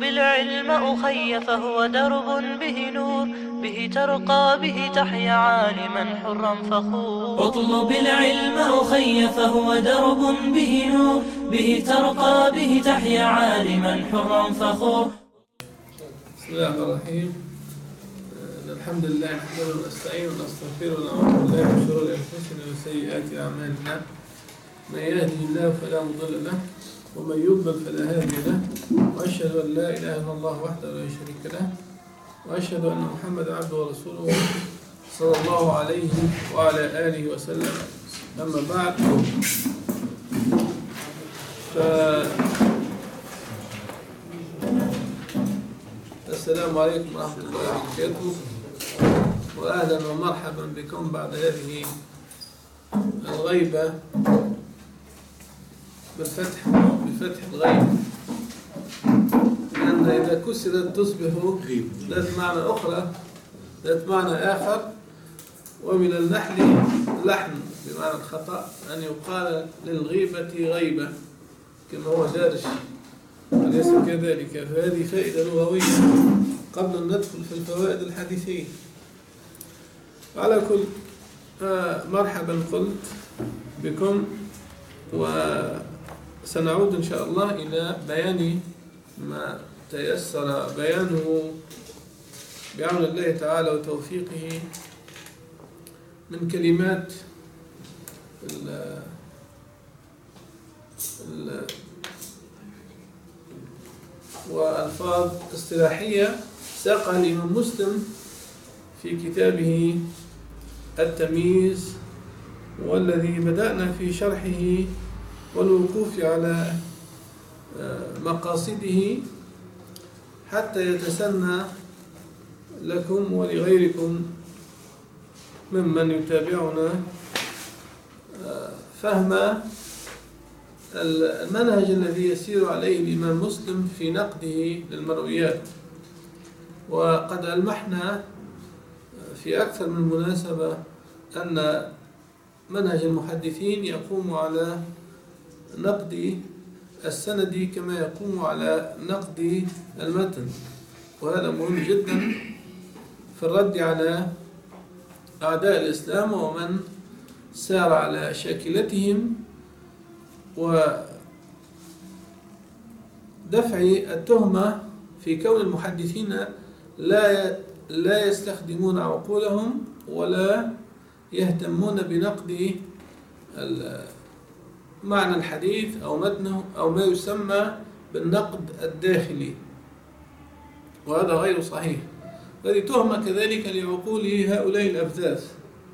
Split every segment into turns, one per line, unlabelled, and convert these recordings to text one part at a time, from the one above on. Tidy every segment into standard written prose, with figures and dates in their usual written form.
العلم أخي فهو درب به نور، به ترقى به تحيا عالما حرا فخور. اطلب العلم أخي فهو درب به نور، به ترقى به تحيا عالما حرا فخور.
بسم الله الرحمن الرحيم. الحمد لله نحمده ونستعينه ونستغفره ونعوذ بالله من شرور انفسنا وسيئات اعمالنا. من يهده الله فلا مضل له ومن يضلل فلا هادي له، واشهد ان لا اله الا الله وحده لا شريك له، واشهد ان محمدا عبده ورسوله صلى الله عليه وعلى اله وسلم. اما بعد، السلام عليكم ورحمة الله وبركاته، وأهلا ومرحبا بكم بعد هذه الغيبة بفتح الغيب، لأن إذا كسرت تصبح ذات معنى أخرى، ذات معنى آخر. ومن النحل لحن بمعنى الخطأ أن يقال للغيبة غيبة كما هو دارج، أليس كذلك؟ فهذه فائدة لغوية قبل أن ندخل في الفوائد الحديثية. على كل مرحبا قلت بكم، وسنعود إن شاء الله إلى بيان ما تيسر بيانه بعون الله تعالى وتوفيقه من كلمات وألفاظ اصطلاحية ساقها الإمام مسلم في كتابه التمييز، والذي بدأنا في شرحه والوقوف على مقاصده حتى يتسنى لكم ولغيركم ممن يتابعنا فهم المنهج الذي يسير عليه الإمام مسلم في نقده للمرويات. وقد ألمحنا في أكثر من مناسبة أن منهج المحدثين يقوم على نقد السند كما يقوم على نقد المتن، وهذا مهم جدا في الرد على أعداء الإسلام ومن سار على شاكلتهم، ودفع التهمة في كون المحدثين لا يستخدمون عقولهم ولا يهتمون بنقد معنى الحديث أو متنه أو ما يسمى بالنقد الداخلي، وهذا غير صحيح. هذه تهمة كذلك لعقول هؤلاء الأبثاث،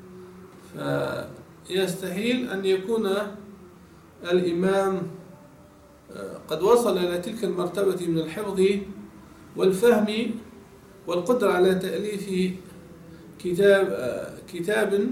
فيستحيل أن يكون الإمام قد وصل إلى تلك المرتبة من الحفظ والفهم والقدرة على تأليف كتاب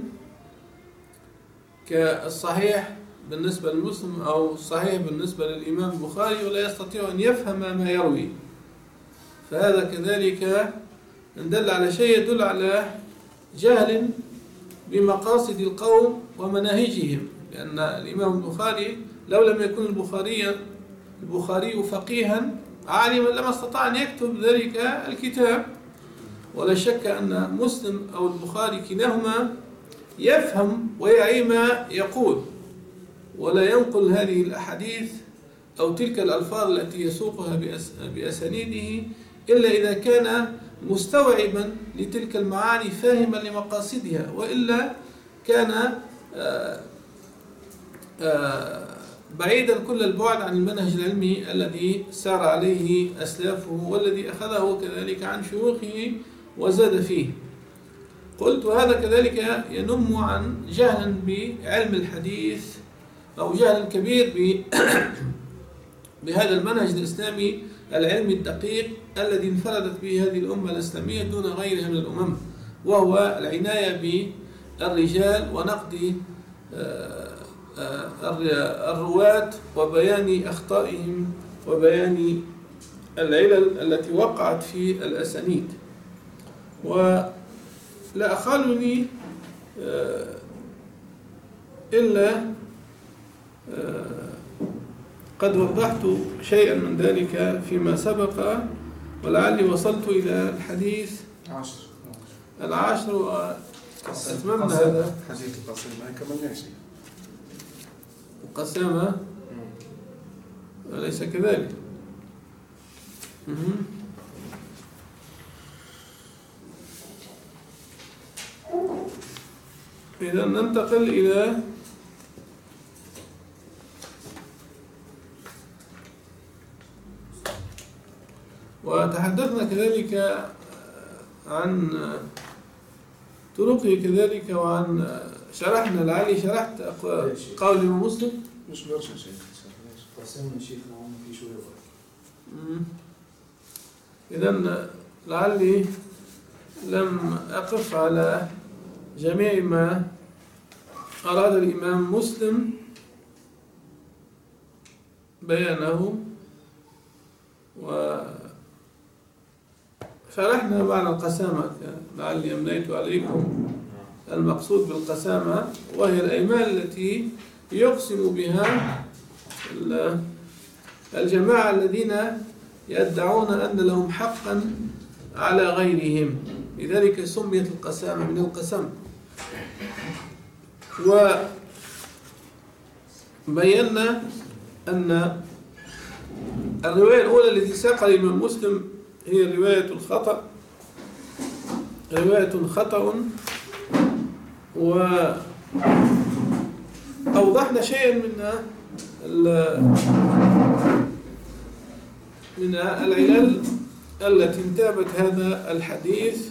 كالصحيح بالنسبة للمسلم أو الصحيح بالنسبة للإمام البخاري، ولا يستطيع أن يفهم ما يروي. فهذا كذلك إن دل على شيء يدل على جهل بمقاصد القوم ومناهجهم، لأن الإمام البخاري لو لم يكن البخاري فقيها عالما لما استطاع أن يكتب ذلك الكتاب. ولا شك أن مسلم أو البخاري كلاهما يفهم ويعي ما يقول، ولا ينقل هذه الأحاديث أو تلك الألفاظ التي يسوقها بأسانيده إلا إذا كان مستوعبا لتلك المعاني فاهما لمقاصدها، وإلا كان بعيدا كل البعد عن المنهج العلمي الذي سار عليه أسلافه والذي أخذه كذلك عن شيوخه وزاد فيه. قلت وهذا كذلك ينم عن جهل بعلم الحديث أو جهل كبير بهذا المنهج الإسلامي العلمي الدقيق الذي انفردت به هذه الأمة الإسلامية دون غيرها من الأمم، وهو العناية بالرجال ونقد الرواة وبيان أخطائهم وبيان العلل التي وقعت في الأسانيد. ولا أخلني إلا قد وضحت شيئا من ذلك فيما سبق ولعلي وصلت إلى الحديث 10 وأتممنا هذا
حديث القسامة ما كملناش.
القسامة أليس كذلك؟ إذا ننتقل إلى وتحدثنا كذلك عن طرقه كذلك، وعن شرحنا لعلي شرحت قول الإمام مسلم
مش برشا شيء
قسمنا شيخ نعم في شوية.
إذن لعلي لم أقف على جميع ما أراد الإمام مسلم بيانه، وشرحنا معنى القسامة لعلي أمليت عليكم المقصود بالقسامة، وهي الأيمان التي يقسم بها الجماعة الذين يدعون أن لهم حقا على غيرهم، لذلك سميت القسامة من القسم. وبينا أن الرواية الأولى التي ساقها الإمام مسلم هي رواية خطأ، وأوضحنا شيئا من العلل التي انتابت هذا الحديث،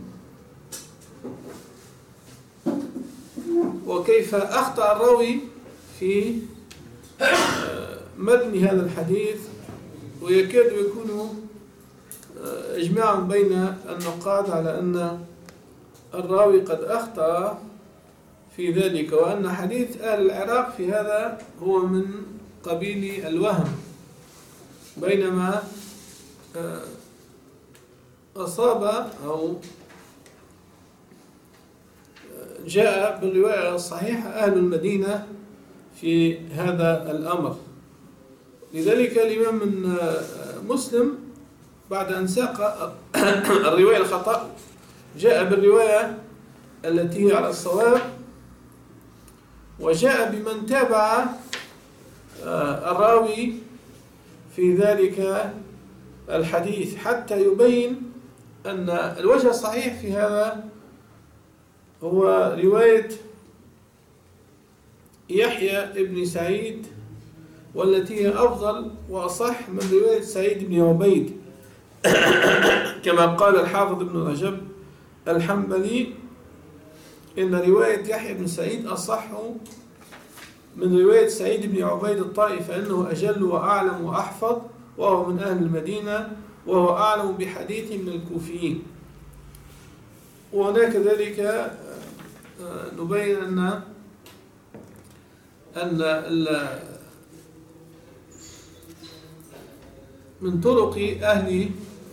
وكيف أخطأ الراوي في متن هذا الحديث، ويكاد يكون إجماع بين النقاد على أن الراوي قد أخطأ في ذلك، وأن حديث أهل العراق في هذا هو من قبيل الوهم، بينما أصاب أو جاء بالرواية الصحيحة أهل المدينة في هذا الأمر. لذلك الإمام من مسلم بعد أن ساق الرواية الخطأ جاء بالرواية التي هي على الصواب، وجاء بمن تابع الراوي في ذلك الحديث حتى يبين أن الوجه الصحيح في هذا هو رواية يحيى ابن سعيد، والتي هي أفضل وأصح من رواية سعيد بن عبيد، كما قال الحافظ ابن رجب الحنبلي إن رواية يحيى بن سعيد أصح من رواية سعيد بن عبيد الطائي، فإنه أجل وأعلم وأحفظ، وهو من أهل المدينة، وهو أعلم بحديث من الكوفيين. وهناك ذلك نبين أن من طرق أهل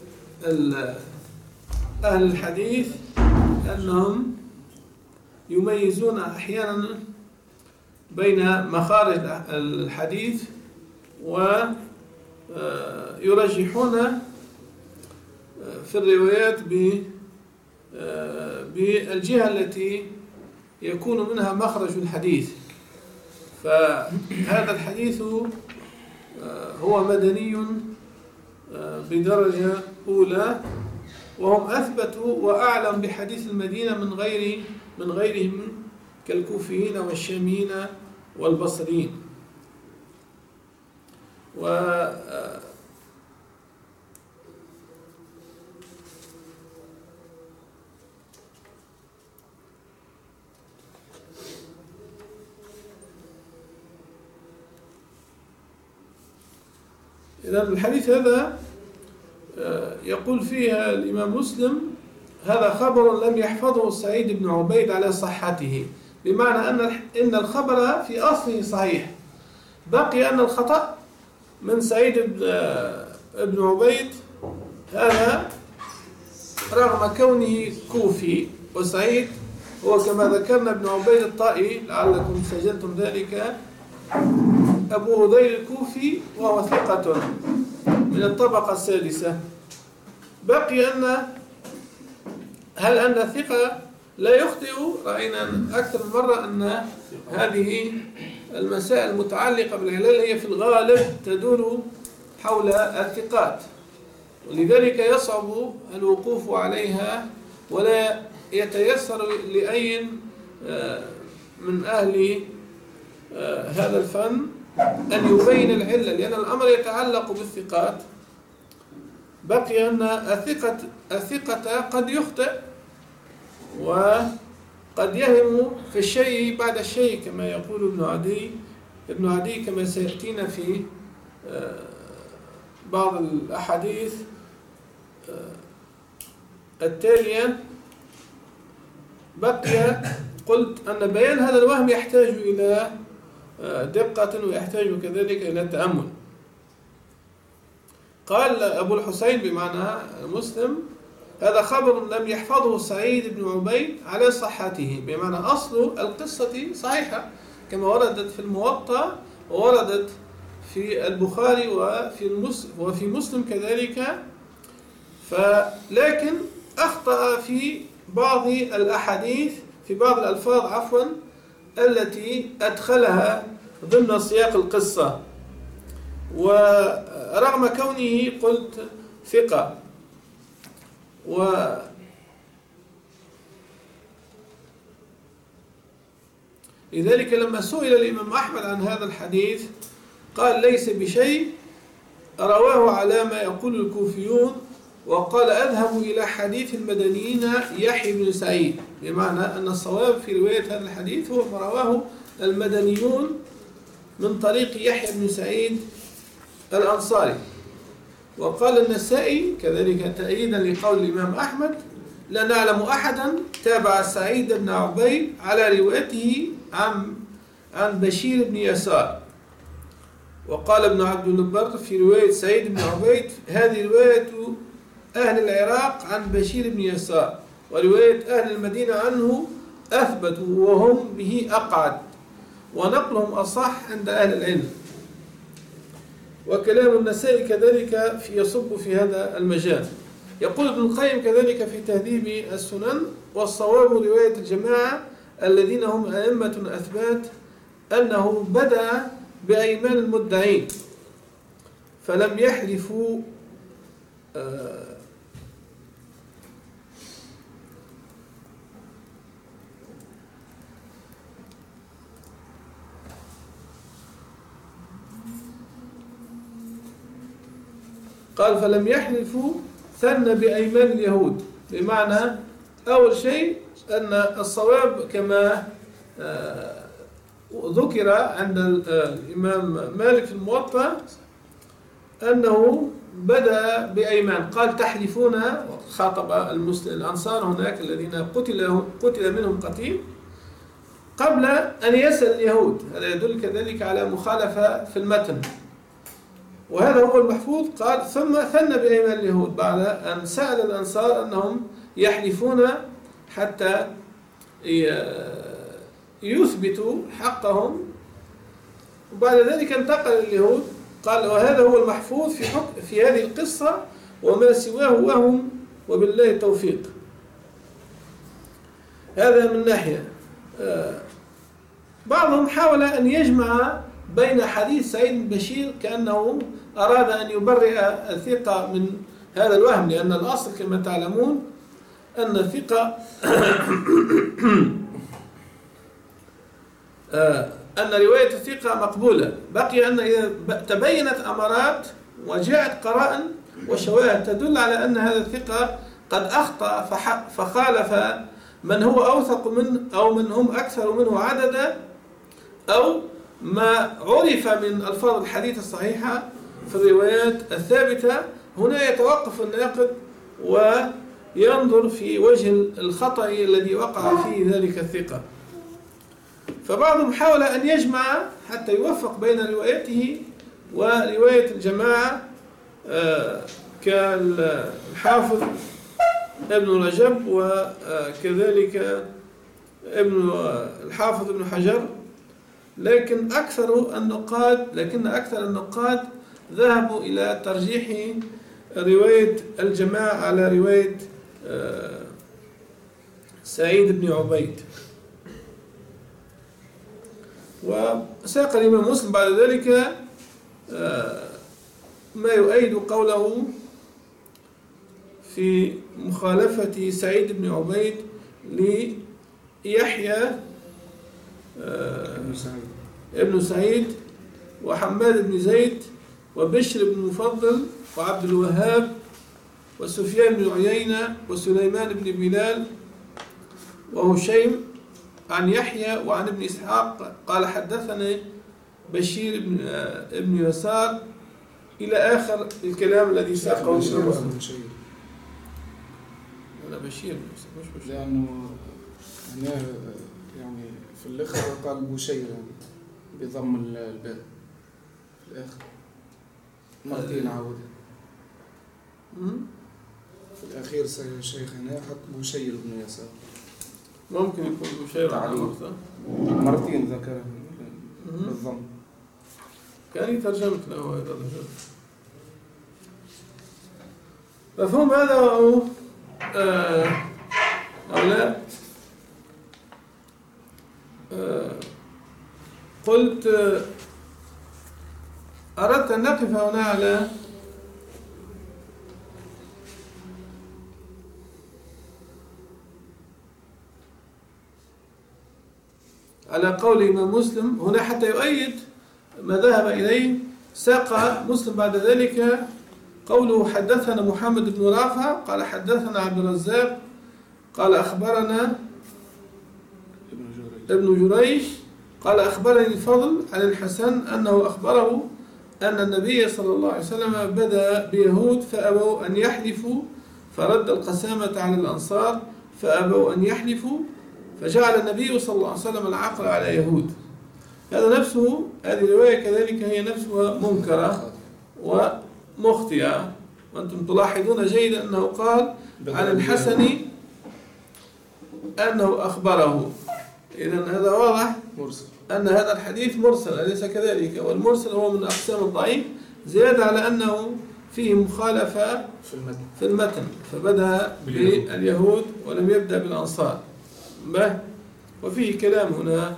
الحديث أنهم يميزون أحيانا بين مخارج الحديث، ويرجحون في الروايات بالجهة التي يكون منها مخرج الحديث. فهذا الحديث هو مدني بدرجة أولى، وهم أثبتوا وأعلم بحديث المدينة من غيرهم كالكوفيين والشاميين والبصريين. إذن الحديث هذا يقول فيها الإمام مسلم: هذا خبر لم يحفظه سعيد بن عبيد على صحته، بمعنى أن الخبر في أصله صحيح، بقي أن الخطأ من سعيد بن عبيد هذا رغم كونه كوفي، وسعيد هو كما ذكرنا ابن عبيد الطائي لعلكم سجلتم ذلك، أبو هذيل الكوفي، وهو ثقة من الطبقة السادسة. بقي هل أن الثقة لا يخطئ؟ رأينا أكثر من مرة أن هذه المسائل المتعلقة بالعلل هي في الغالب تدور حول الثقات، ولذلك يصعب الوقوف عليها، ولا يتيسر لأي من أهل هذا الفن أن يبين العلة، لأن الأمر يتعلق بالثقات. بقي أن الثقة قد يخطئ وقد يهم في الشيء بعد الشيء، كما يقول ابن عدي كما سيأتينا في بعض الأحاديث التالية. بقي قلت أن بيان هذا الوهم يحتاج إلى دقة ويحتاج كذلك إلى تأمل. قال أبو الحسين بمعنى مسلم: هذا خبر لم يحفظه سعيد بن عبيد على صحته، بمعنى أصل القصة صحيحة كما وردت في الموطأ ووردت في البخاري وفي مسلم كذلك، لكن أخطأ في بعض الأحاديث، في بعض الألفاظ التي أدخلها ضمن سياق القصة، ورغم كونه قلت ثقة. لذلك لما سئل الإمام أحمد عن هذا الحديث قال: ليس بشيء، رواه على ما يقول الكوفيون، وقال: أذهب إلى حديث المدنيين يحيى بن سعيد، بمعنى أن الصواب في رواية هذا الحديث هو ما رواه المدنيون من طريق يحيى بن سعيد الأنصاري. وقال النسائي كذلك تأييدا لقول الإمام أحمد: لا نعلم أحدا تابع سعيد بن عبيد على روايته عن بشير بن يسار. وقال ابن عبد البر في رواية سعيد بن عبيد: هذه رواية أهل العراق عن بشير بن يسار، ورواية أهل المدينة عنه أثبت وهم به أقعد، ونقلهم أصح عند أهل العلم. وكلام النسائي كذلك يصب في هذا المجال. يقول ابن القيم كذلك في تهذيب السنن: والصواب رواية الجماعة الذين هم أئمة أثبات أنه بدأ بأيمان المدعين فلم يحلفوا قال فلم يحلفوا ثنى بأيمان اليهود، بمعنى أول شيء أن الصواب كما ذكر عند الإمام مالك في الموطأ أنه بدأ بأيمان، قال: تحلفون، خاطب الأنصار هناك الذين قتل منهم قتيل قبل أن يسأل اليهود. هذا يدل كذلك على مخالفة في المتن، وهذا هو المحفوظ. قال: ثم ثنى بأيمان اليهود بعد أن سأل الأنصار أنهم يحلفون حتى يثبتوا حقهم، وبعد ذلك انتقل اليهود. قال: وهذا هو المحفوظ في هذه القصة، وما سواه وهم، وبالله التوفيق. هذا من ناحية. بعضهم حاول أن يجمع بين حديث سعيد بن بشير كأنه أراد أن يبرئ الثقة من هذا الوهم، لأن الأصل كما تعلمون أن الثقة أن رواية الثقة مقبولة. بقي أن إذا تبينت أمارات وجاءت قرائن وشواهد تدل على أن هذا الثقة قد أخطأ فخالف من هو أوثق منه أو من هم أكثر منه عددا، أو ما عرف من ألفاظ الحديث الصحيحة في الروايات الثابتة، هنا يتوقف الناقد وينظر في وجه الخطأ الذي وقع فيه ذلك الثقة. فبعضهم حاول أن يجمع حتى يوفق بين روايته ورواية الجماعة كالحافظ ابن رجب وكذلك الحافظ ابن حجر، لكن أكثر النقاد ذهبوا إلى ترجيح رواية الجماعة على رواية سعيد بن عبيد. وساق الإمام مسلم بعد ذلك ما يؤيد قوله في مخالفة سعيد بن عبيد ليحيى ابن سعيد وحماد بن زيد وبشر بن مفضل وعبد الوهاب وسفيان بن عيينة وسليمان بن بلال وهشيم عن يحيى وعن ابن إسحاق قال حدثني بشير بن يسار إلى آخر الكلام الذي ساقه
بشير.
أنا بشير مش بشير
لأنه هنا يعني في الآخر قال بشير يعني بضم الباء في الآخر مرتين عودة في الأخير شيخنا حط بشير بن يسار
ممكن يكون بشير على وقته
مرتين ذكر بالضم
كان ترجمت له هذا الرجل. مفهوم هذا أو لا؟ قلت أردت أن نقف هنا على قول الإمام مسلم هنا حتى يؤيد ما ذهب إليه. ساق مسلم بعد ذلك قوله حدثنا محمد بن رافع قال حدثنا عبد الرزاق قال أخبرنا ابن جريش قال أخبرني الفضل عن الحسن أنه أخبره أن النبي صلى الله عليه وسلم بدأ بيهود فأبوا أن يحلفوا فرد القسامة على الأنصار فأبوا أن يحلفوا فجعل النبي صلى الله عليه وسلم العقل على يهود. هذا نفسه هذه الرواية كذلك هي نفسها منكرة ومخطئة. وأنتم تلاحظون جيدا أنه قال عن الحسن أنه أخبره. إذن هذا واضح أن هذا الحديث مرسل أليس كذلك؟ والمرسل هو من أقسام الضعيف زيادة على أنه فيه مخالفة في المتن فبدأ باليهود ولم يبدأ بالأنصار. وفيه كلام هنا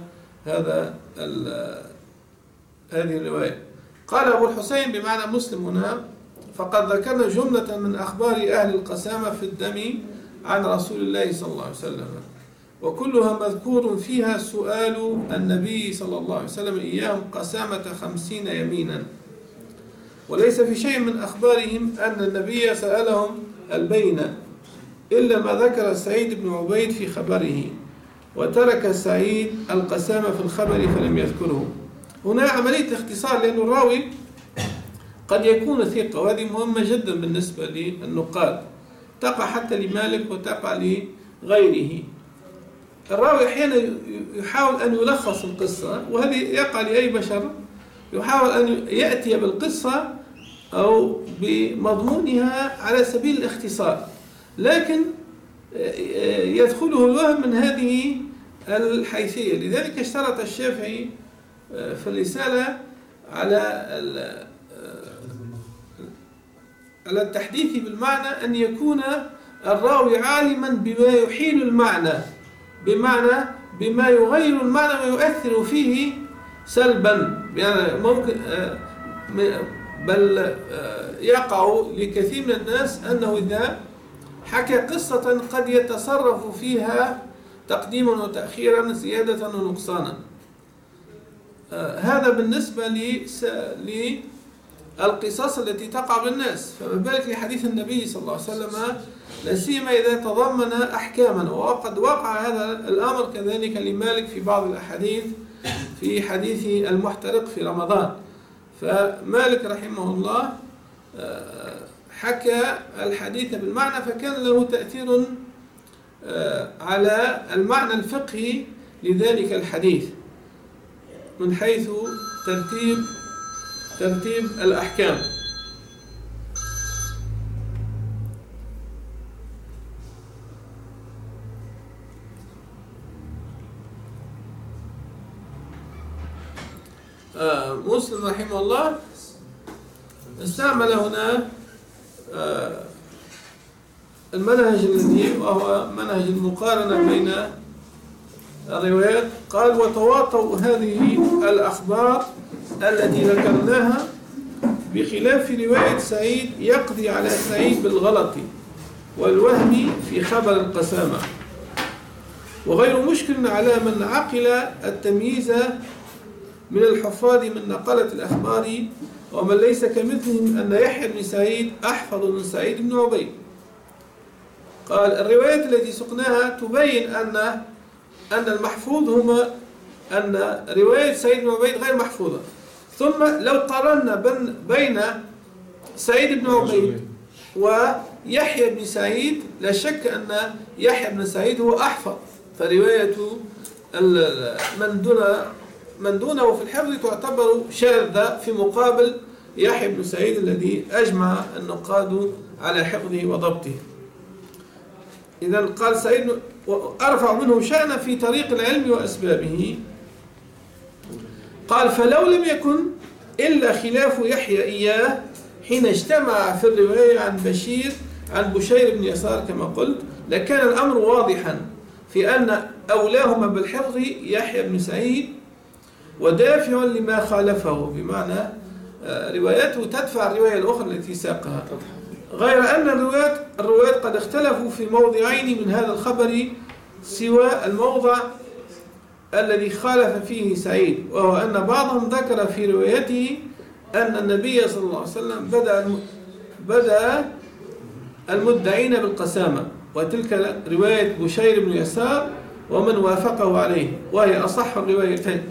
هذه الرواية. قال أبو الحسين بمعنى مسلم هنا فقد ذكرنا جملة من أخبار أهل القسامة في الدم عن رسول الله صلى الله عليه وسلم وكلها مذكور فيها سؤال النبي صلى الله عليه وسلم إياهم قسامة 50 يمينا. وليس في شيء من أخبارهم أن النبي سألهم البينة إلا ما ذكر سعيد بن عبيد في خبره وترك سعيد القسامة في الخبر فلم يذكره. هنا عملية اختصار لأن الراوي قد يكون ثقة وهذه مهمة جدا بالنسبة للنقاد تقع حتى لمالك وتقع لغيره. الراوي أحيانا يحاول أن يلخص القصة وهذه يقع لأي بشر يحاول أن يأتي بالقصة أو بمضمونها على سبيل الاختصار لكن يدخله الوهم من هذه الحيثية. لذلك اشترط الشافعي في الرسالة على التحديث بالمعنى أن يكون الراوي عالما بما يحيل المعنى بمعنى بما يغير المعنى ويؤثر فيه سلبا. يعني ممكن بل يقع لكثير من الناس أنه إذا حكى قصة قد يتصرف فيها تقديما وتأخيرا زيادة ونقصانا. هذا بالنسبة للقصص التي تقع بالناس فما بالك لحديث النبي صلى الله عليه وسلم لا سيما إذا تضمن أحكاما. وقد وقع هذا الأمر كذلك لمالك في بعض الأحاديث في حديث المحترق في رمضان. فمالك رحمه الله حكى الحديث بالمعنى فكان له تأثير على المعنى الفقهي لذلك الحديث من حيث ترتيب الأحكام. مسلم رحمه الله استعمل هنا المنهج الذي وهو منهج المقارنة بين الروايات. قال: وتواطؤ هذه الأخبار التي ذكرناها بخلاف رواية سعيد يقضي على سعيد بالغلط والوهم في خبر القسامة، وغير مشكل على من عقل التمييز من الحفاظ من نقلة الأخبار ومن ليس كمثلهم أن يحيى بن سعيد أحفظ من سعيد بن عبيد. قال: الروايات التي سقناها تبين أن المحفوظ هما أن رواية سعيد بن عبيد غير محفوظة. ثم لو قارنا بين سعيد بن عبيد ويحيى بن سعيد لا شك أن يحيى بن سعيد هو أحفظ، فرواية من دونه في الحفظ تعتبر شاذة في مقابل يحيى بن سعيد الذي أجمع النقاد على حفظه وضبطه. إذا قال سعيد: أرفع منه شأنا في طريق العلم وأسبابه. قال: فلو لم يكن إلا خلاف يحيى إياه حين اجتمع في الرواية عن بشير بن يسار كما قلت لكان الأمر واضحا في أن أولاهما بالحفظ يحيى بن سعيد ودافع لما خالفه، بمعنى روايته تدفع الرواية الأخرى التي ساقها، غير أن الروايات قد اختلفوا في موضعين من هذا الخبر سوى الموضع الذي خالف فيه سعيد، وهو أن بعضهم ذكر في روايته أن النبي صلى الله عليه وسلم بدأ المدعين بالقسامة، وتلك رواية بشير بن يسار ومن وافقه عليه وهي أصح الروايتين.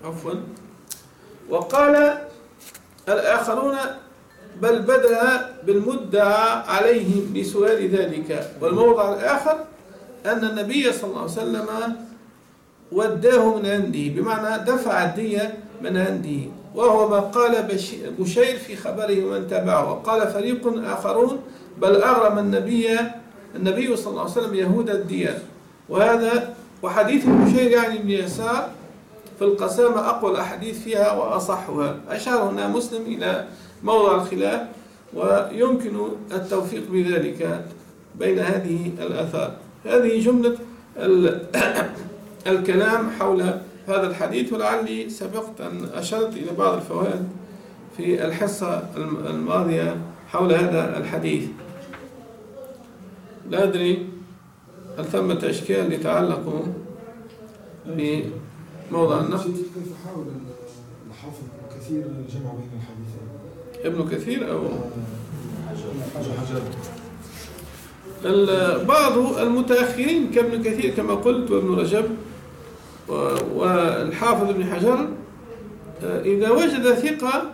وقال الآخرون: بل بدأ بالمدعى عليهم بسؤال ذلك. والموضع الآخر أن النبي صلى الله عليه وسلم وداه من عنده، بمعنى دفع الدية من عنده، وهو ما قال بشير في خبره ومن تبعه. وقال فريق آخرون: بل أغرم النبي صلى الله عليه وسلم يهود الدية. وحديث بشير يعني بن يسار في القسامة أقوى الأحاديث فيها وأصحها. أشار هنا مسلم إلى موضع الخلاف، ويمكن التوفيق بذلك بين هذه الآثار. هذه جملة الكلام حول هذا الحديث، ولعلي سبقت أن أشرت إلى بعض الفوائد في الحصة الماضية حول هذا الحديث. لا أدري هل ثمة أشكال يتعلق بموضع النقد.
كيف حاول الحافظ ابن كثير الجمع بين الحديثين؟
ابن كثير أو
حجر.
بعض المتأخرين كابن كثير كما قلت وابن رجب والحافظ ابن حجر إذا وجد ثقة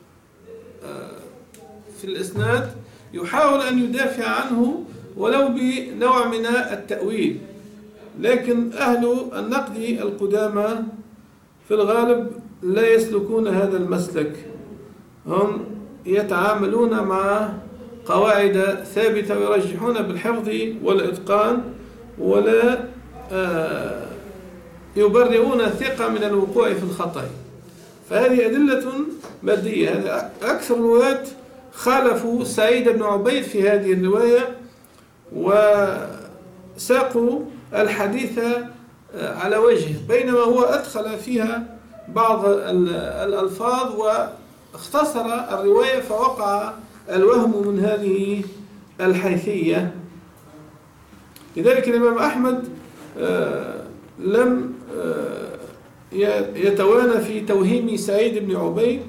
في الإسناد يحاول أن يدافع عنه ولو بنوع من التأويل، لكن أهل النقد القدامى في الغالب لا يسلكون هذا المسلك، هم يتعاملون مع قواعد ثابتة ويرجحون بالحفظ والإتقان، ولا يبرئون الثقة من الوقوع في الخطأ. فهذه أدلة مادية. هذا أكثر الرواة خالفوا سعيد بن عبيد في هذه الرواية وساقوا الحديث على وجهه، بينما هو أدخل فيها بعض الألفاظ واختصر الرواية فوقع الوهم من هذه الحيثية. لذلك الإمام أحمد لم يتوانى في توهيم سعيد بن عبيد،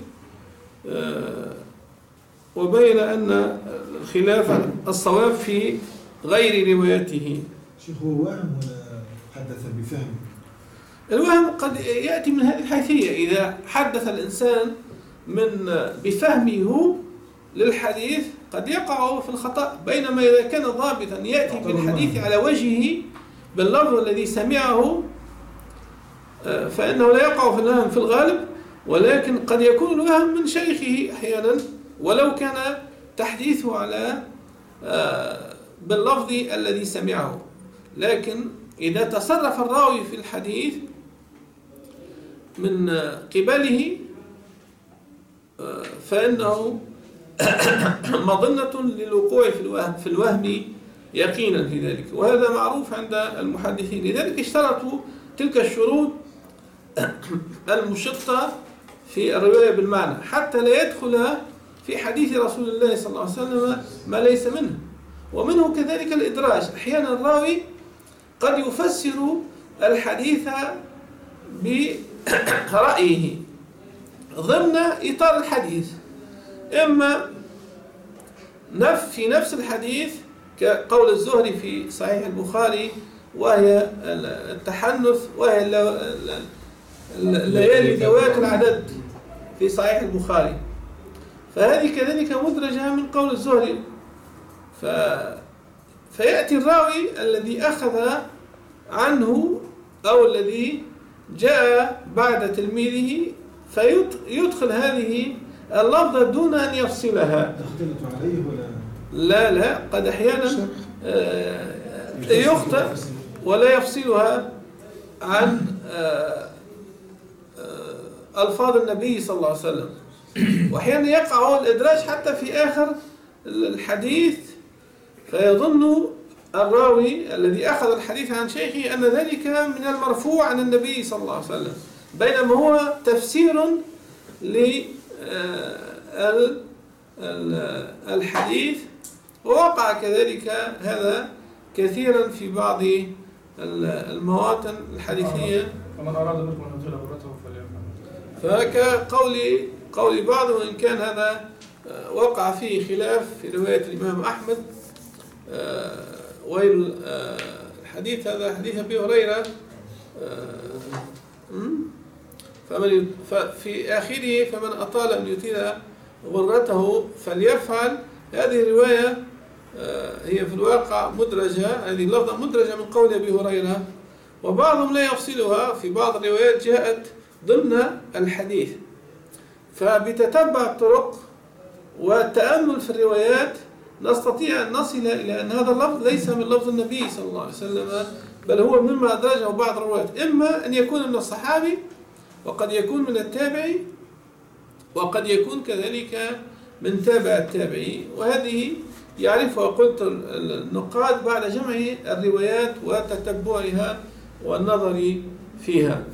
وبين أن الخلاف الصواب في غير روايته.
شيخ هو وهم ولا حدث بفهم؟
الوهم قد يأتي من هذه الحيثية، إذا حدث الإنسان بفهمه للحديث قد يقع في الخطأ، بينما إذا كان ضابطا يأتي بالحديث على وجهه باللفظ الذي سمعه فإنه لا يقع في الوهم في الغالب، ولكن قد يكون الوهم من شيخه أحيانا ولو كان تحديثه على باللفظ الذي سمعه. لكن إذا تصرف الراوي في الحديث من قبله فإنه مظنة للوقوع في الوهم يقينا في ذلك، وهذا معروف عند المحدثين. لذلك اشترطوا تلك الشروط المشطة في الرواية بالمعنى حتى لا يدخل في حديث رسول الله صلى الله عليه وسلم ما ليس منه. ومنه كذلك الإدراج، أحيانا الراوي قد يفسر الحديث برأيه ضمن إطار الحديث، إما في نفس الحديث كقول الزهري في صحيح البخاري وهي التحنث وهي الليالي ذوات العدد في صحيح البخاري، فهذه كذلك مدرجة من قول الزهري. فيأتي الراوي الذي أخذ عنه أو الذي جاء بعد تلميذه فيدخل هذه اللفظة دون أن يفصلها.
تختلط عليه ولا
لا قد أحيانا يخطئ ولا يفصلها عن ألفاظ النبي صلى الله عليه وسلم، وأحيانا يقع الإدراج حتى في آخر الحديث، فيظن الراوي الذي أخذ الحديث عن شيخه أن ذلك من المرفوع عن النبي صلى الله عليه وسلم، بينما هو تفسير للحديث. ووقع كذلك هذا كثيرا في بعض المواطن الحديثية.
فمن أراد منكم أن يطيل غرته فليفعل.
فكقول بعض، وإن كان هذا وقع فيه خلاف في رواية الإمام أحمد، الحديث هذا حديث أبي هريرة، في آخره فمن أطال أن يطيل غرته فليفعل. هذه الرواية هي في الواقع مدرجة، هذه اللفظة مدرجة من قول أبي هريرة، وبعضهم لا يفصلها، في بعض الروايات جاءت ضمن الحديث. فبتتبع الطرق والتأمل في الروايات نستطيع أن نصل إلى أن هذا اللفظ ليس من لفظ النبي صلى الله عليه وسلم، بل هو مما أدرجه بعض الروايات، إما أن يكون من الصحابي وقد يكون من التابعي وقد يكون كذلك من تابع التابعي. وهذه يعرفها قلت النقاد بعد جمع الروايات وتتبعها والنظر فيها.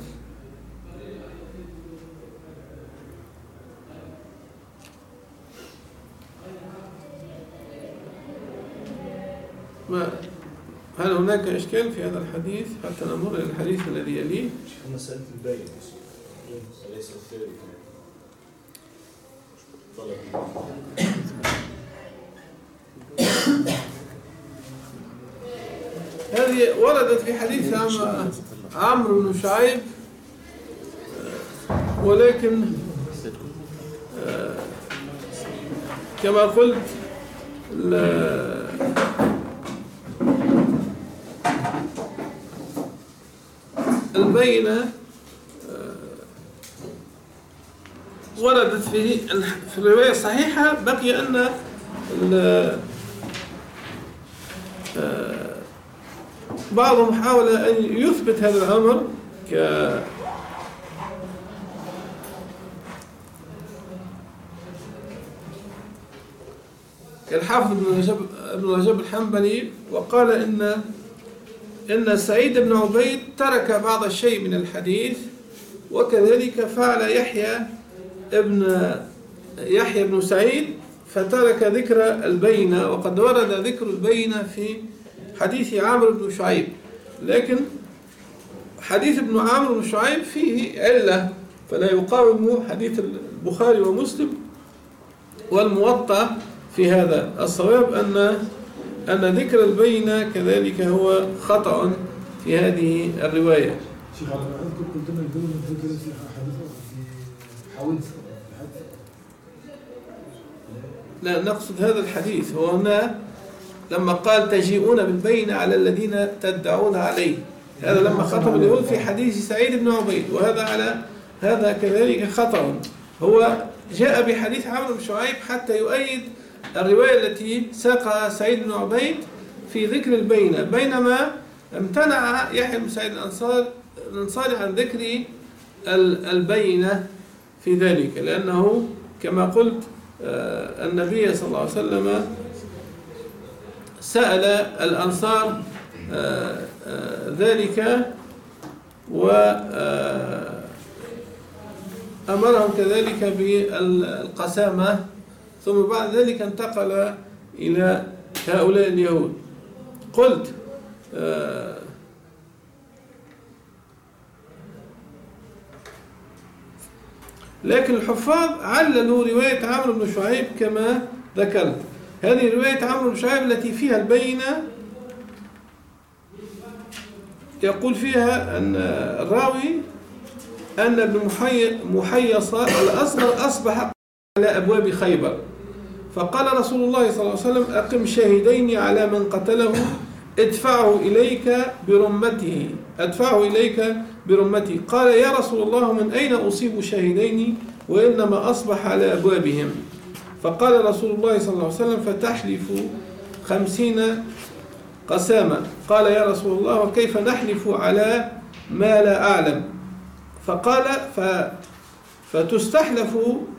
هل هناك إشكال في هذا الحديث حتى نمر إلى الحديث الذي يليه؟
مسألة البيع ليس الثالث.
هذه وردت في حديث عمرو بن شعيب، ولكن كما قلت البينة وردت في الرواية الصحيحة. بقي أن بعضهم حاول أن يثبت هذا الأمر كالحافظ ابن رجب الحنبلي، وقال إن سعيد بن عبيد ترك بعض الشيء من الحديث، وكذلك فعل يحيى بن سعيد فترك ذكر البينة، وقد ورد ذكر البينة في حديث عمرو بن شعيب، لكن حديث ابن عمرو بن شعيب فيه علة فلا يقاوم حديث البخاري ومسلم والموطأ في هذا. الصواب أن ذكر البينة كذلك هو خطأ في هذه الرواية.
شيخ على ما أذكر كنت أنا الجملة الذكر في حديث حاولت
لا نقصد هذا الحديث، هو هنا لما قال تجيئون بالبينة على الذين تدعون عليه، هذا لما خطب اليهود في حديث سعيد بن عبيد، وهذا على هذا كذلك خطأ. هو جاء بحديث عمرو بن شعيب حتى يؤيد الرواية التي ساقها سعيد بن عبيد في ذكر البينة، بينما امتنع يحيى بن سعيد الأنصاري عن ذكر البينة في ذلك، لأنه كما قلت النبي صلى الله عليه وسلم سأل الأنصار ذلك وأمرهم كذلك بالقسامة، ثم بعد ذلك انتقل إلى هؤلاء اليهود. قلت لكن الحفاظ عللوا رواية عمرو بن شعيب كما ذكرت. هذه رواية عمرو بن شعيب التي فيها البينة، يقول فيها أن الراوي أن ابن محيصة الأصغر أصبح على أبواب خيبر، فقال رسول الله صلى الله عليه وسلم: أقم شاهدين على من قتله ادفعه إليك برمته. قال: يا رسول الله، من أين أصيب شاهدين وإنما أصبح على أبوابهم؟ فقال رسول الله صلى الله عليه وسلم: فتحلف 50 قسامة. قال: يا رسول الله، وكيف نحلف على ما لا أعلم؟ فقال: فتستحلف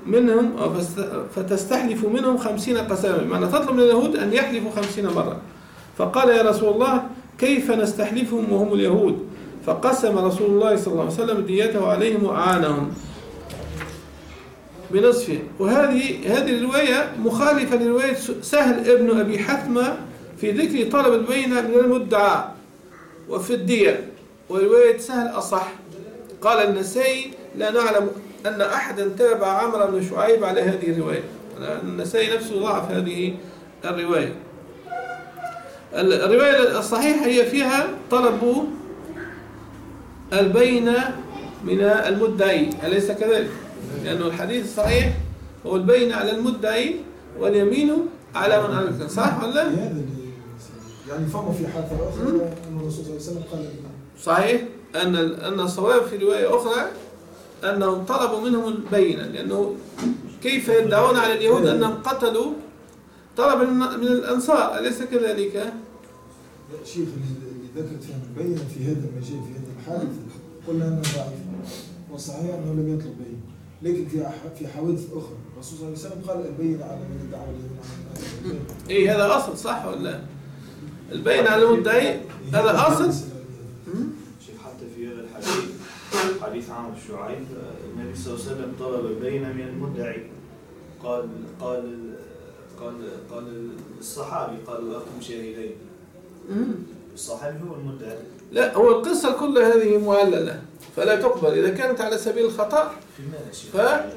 منهم 50 قسامة، معنى تطلب من اليهود أن يحلفوا 50 مرة. فقال: يا رسول الله، كيف نستحلفهم وهم اليهود؟ فقسم رسول الله صلى الله عليه وسلم ديته عليهم وأعانهم بنصفه. وهذه الرواية مخالفة لرواية سهل ابن أبي حثمة في ذكر طلب البينة من المدعى وفي الدية، ورواية سهل أصح. قال النسائي: لا نعلم أن أحدا تابع عمرو بن شعيب على هذه الرواية. النسائي نفسه ضعف هذه الرواية. الرواية الصحيحة هي فيها طلب البينة من المدعي، أليس كذلك؟ لأنه الحديث الصحيح هو البينة على المدعي واليمين على من أنكر، صح ولا؟
يعني فهم في حادثة أخرى أن الرسول صلى الله عليه وسلم قال
صحيح أن الصواب في رواية أخرى أنهم طلبوا منهم البينة، لأنه كيف يدعون على اليهود أنهم قتلوا طلب من الأنصار، أليس كذلك؟
شيخ اللي ذكرت فيها البينة في هذا المجال في هذا الحادث قلنا أنه ضعيف، والصحيح أنه لم يطلب بينة، لكن في حوادث أخرى الرسول صلى الله عليه وسلم قال البينة على من ادعى اليمين.
إيه هذا أصل صح ولا؟ البينة على المدعي هذا أصل.
شيخ حتى في هذا الحديث حديث عمرو بن شعيب النبي صلى الله عليه وسلم طلب البينة من المدعي، قال الصحابي قال: أقم شاهدين. الصحابي هو المدعي. لا، هو القصة كلها هذه معللة فلا تقبل إذا كانت على سبيل الخطأ. في ماذا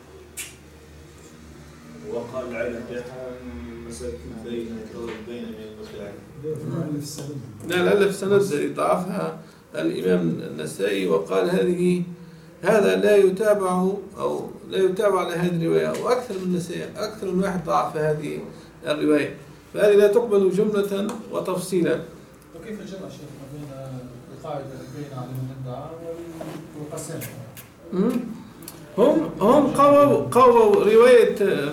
وقال العلم مسألة البينة طلب البينة من المدعي. لا، الألف السند ضعفها الإمام النسائي وقال هذا لا يتابع على هذه الرواية، وأكثر من النسائي أكثر من واحد ضعف هذه الرواية، فهذه لا تقبل جملة وتفصيلا.
وكيف الجمع شيخ ما بين القاعدة البينة على المدعى والقسامة؟
هم قووا رواية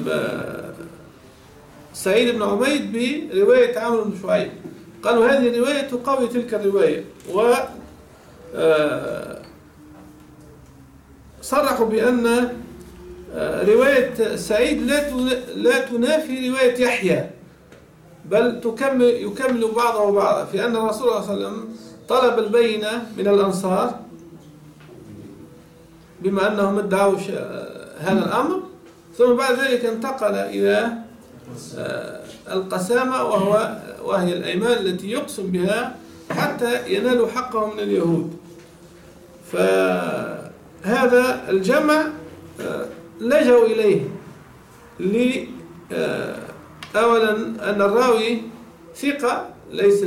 سعيد بن عبيد برواية عمرو بن شعيب، قالوا هذه الرواية تقوي تلك الرواية، و صرحوا بأن رواية سعيد لا تنافي رواية يحيى، بل يكمل بعضه بعضا، في أن الرسول صلى الله عليه وسلم طلب البينة من الأنصار بما أنهم ادعوا هذا الأمر، ثم بعد ذلك انتقل إلى القسامة وهي الأيمان التي يقسم بها حتى ينالوا حقهم من اليهود. فهذا الجمع لجوا إليه أولا أن الراوي ثقة ليس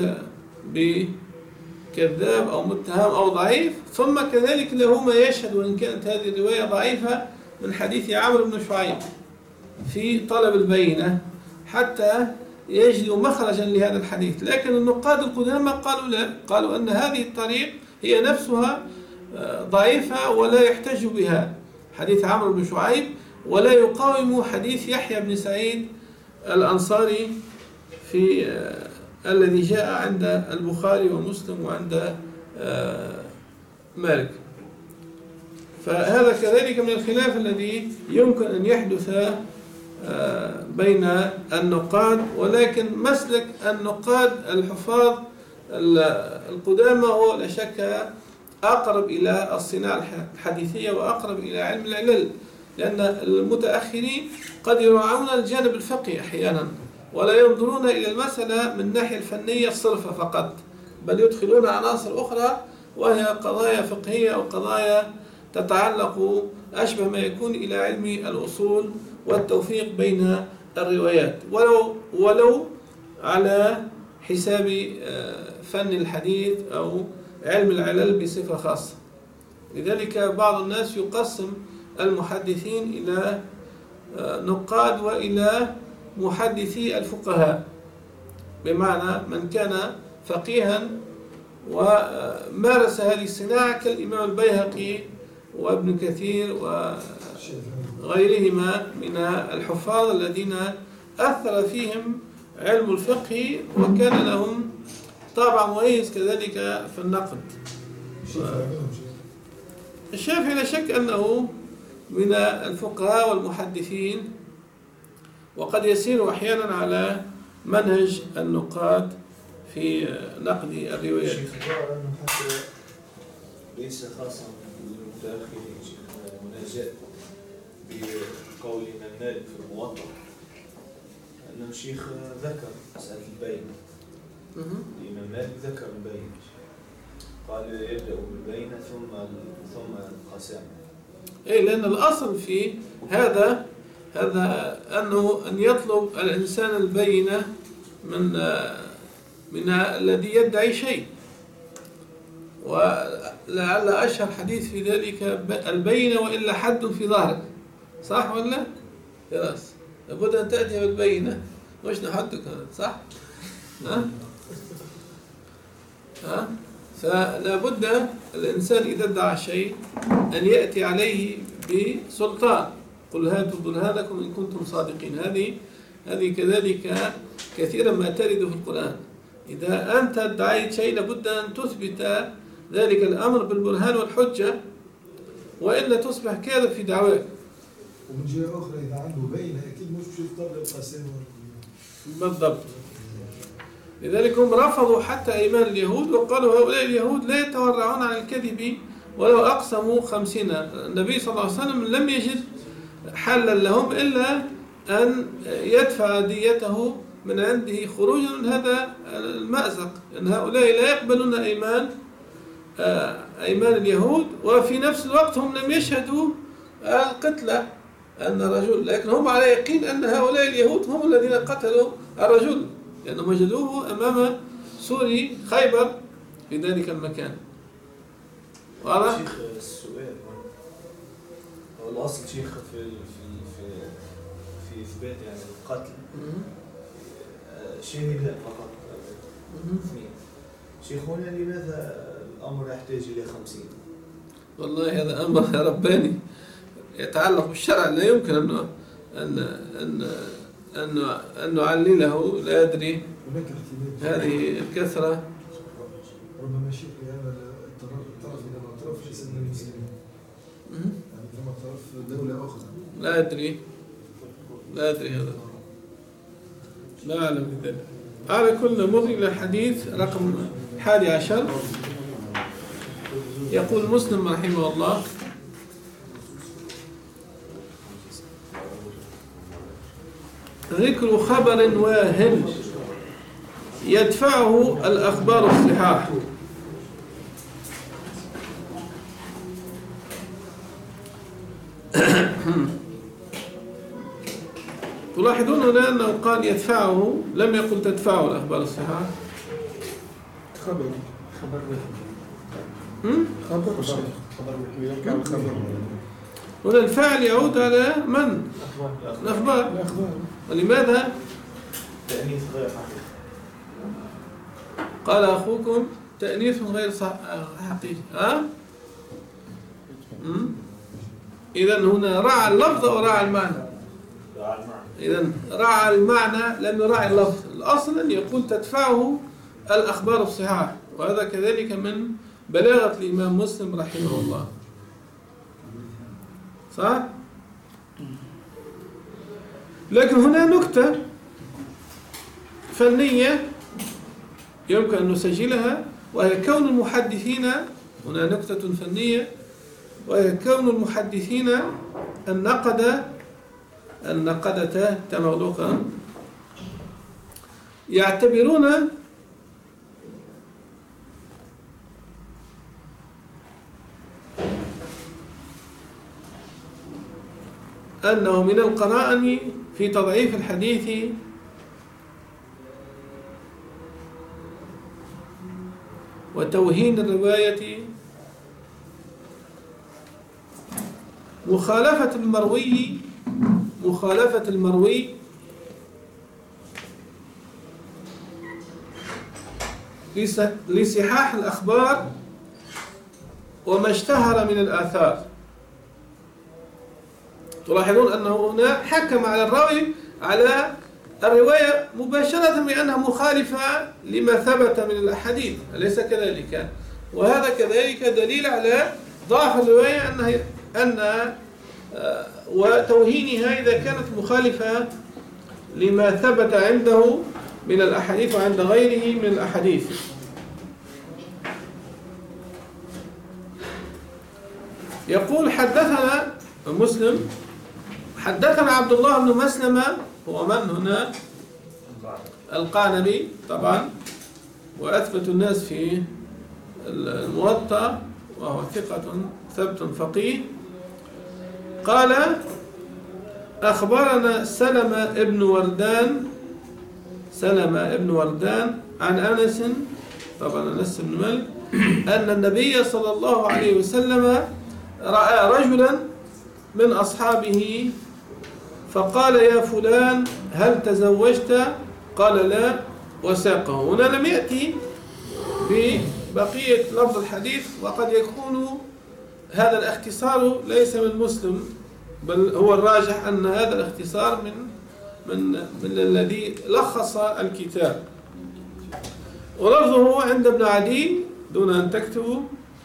بكذاب أو متهم أو ضعيف، ثم كذلك له ما يشهد وإن كانت هذه الرواية ضعيفة من حديث عمرو بن شعيب في طلب البينة حتى يجدوا مخرجا لهذا الحديث. لكن النقاد القدامى قالوا لا، قالوا أن هذه الطريق هي نفسها ضعيفة ولا يحتج بها حديث عمرو بن شعيب، ولا يقاوم حديث يحيى بن سعيد الأنصاري في الذي جاء عند البخاري ومسلم وعند مالك. فهذا كذلك من الخلاف الذي يمكن أن يحدث بين النقاد، ولكن مسلك النقاد الحفاظ القدامى هو لا شك أقرب إلى الصناعة الحديثية وأقرب إلى علم العلل، لأن المتأخرين قد يراعون الجانب الفقهي أحيانا ولا ينظرون إلى المسألة من الناحية الفنية الصرفة فقط، بل يدخلون عناصر أخرى وهي قضايا فقهية أو قضايا تتعلق أشبه ما يكون إلى علم الأصول والتوفيق بين الروايات، ولو على حساب فن الحديث أو علم العلل بصفة خاصة. لذلك بعض الناس يقسم المحدثين إلى نقاد وإلى محدثي الفقهاء، بمعنى من كان فقيها ومارس هذه الصناعة كالإمام البيهقي وابن كثير وغيرهما من الحفاظ الذين أثر فيهم علم الفقه وكان لهم طابع مميز كذلك في النقد. الشافعي لا شك أنه من الفقهاء والمحدثين، وقد يسير أحيانا على منهج النقاد في نقد الروايات.
ليس خاصا بالمتأخرين مناجاة بقول الإمام مالك في الموطأ أنه الشيخ ذكر مسألة البين. الإمام مالك ذكر البين، قال يبدأ بالبين ثم القسام.
إيه، لأن الأصل في هذا أن يطلب الإنسان البينة من الذي يدعي شيء، ولعل أشهر حديث في ذلك البينة وإلا حد في ظهرك، صح ولا؟ خلاص لابد أن تأتي بالبينة، مش نحدك، صح؟ فلا بد الإنسان إذا ادعى شيء أن يأتي عليه بسلطان، قل هاتوا برهانكم إن كنتم صادقين. هذه كذلك كثيرا ما ترد في القرآن، إذا أنت ادعيت شيء لابد أن تثبت ذلك الأمر بالبرهان والحجة، وإلا تصبح كاذب في دعواك.
ومن جهة أخرى إذا عنده بينة أكيد مش يضطر للقسم.
بالضبط. لذلك هم رفضوا حتى أيمان اليهود وقالوا هؤلاء اليهود لا يتورعون عن الكذب ولو أقسموا 50. النبي صلى الله عليه وسلم لم يجد حلا لهم إلا أن يدفع ديته من عنده خروجا من هذا المأزق، أن هؤلاء لا يقبلون أيمان اليهود، وفي نفس الوقت هم لم يشهدوا القتلة أن رجل، لكن هم على يقين أن هؤلاء اليهود هم الذين قتلوا الرجل، لأنهم وجدوه أمام سوري خيبر في ذلك المكان.
شيخ السؤال هو الأصل شيخ في إثبات يعني القتل شاهدان فقط اثنين. شيخ هنا لماذا الأمر يحتاج إلى 50؟
والله هذا أمر رباني يتعلق بالشرع، لا يمكن أن نعلله، لا أدري. هذه الكثرة
ربما شيخ هذا الطرف إلى الأطراف ليس من المسلمين، يعني كما طرف دولة أخرى.
لا أدري هذا، لا أعلم بذلك. على كل مر إلى حديث رقم 11. يقول مسلم رحمه الله: ذكر خبر واهن يدفعه الأخبار الصحاح. تلاحظون هنا أنه قال يدفعه، لم يقل تدفعه الأخبار الصحاح.
خبر
هنا الفاعل يعود على من؟ الأخبار. ولماذا؟
تأنيث غير حقيقي.
قال أخوكم تأنيث غير حقيقي. إذن هنا راعى اللفظ وراعى المعنى. إذن راعى المعنى لم يراعي اللفظ. الأصل أن يقول تدفعه الأخبار الصحاح، وهذا كذلك من بلاغة الإمام مسلم رحمه الله، صح؟ لكن هنا نكتة فنية يمكن أن نسجلها، وهي كون المحدثين، هنا نكتة فنية، وهي كون المحدثين النقدة تمغلقا يعتبرون أنه من القرائن في تضعيف الحديث وتوهين الرواية مخالفة المروي لصحاح الأخبار وما اشتهر من الآثار. تلاحظون أنه هنا حكم على الراوي على الرواية مباشرة بأنها مخالفة لما ثبت من الأحاديث، أليس كذلك؟ وهذا كذلك دليل على ضعف الرواية وتوهينها إذا كانت مخالفة لما ثبت عنده من الأحاديث وعند غيره من الأحاديث. يقول حدثنا مسلم حدثنا عبد الله بن مسلمة، هو من هنا؟ القعنبي طبعا، وأثبت الناس في الموطأ، وهو ثقة ثبت فقيه. قال أخبرنا سلمة ابن وردان عن أنس، طبعا أنس بن مالك، أن النبي صلى الله عليه وسلم رأى رجلا من أصحابه فقال يا فلان هل تزوجت؟ قال لا، وساقه. هنا لم يأتي ببقية لفظ الحديث، وقد يكون هذا الاختصار ليس من مسلم، بل هو الراجح أن هذا الاختصار من الذي لخص الكتاب. ولفظه عند ابن عدي دون أن تكتبوا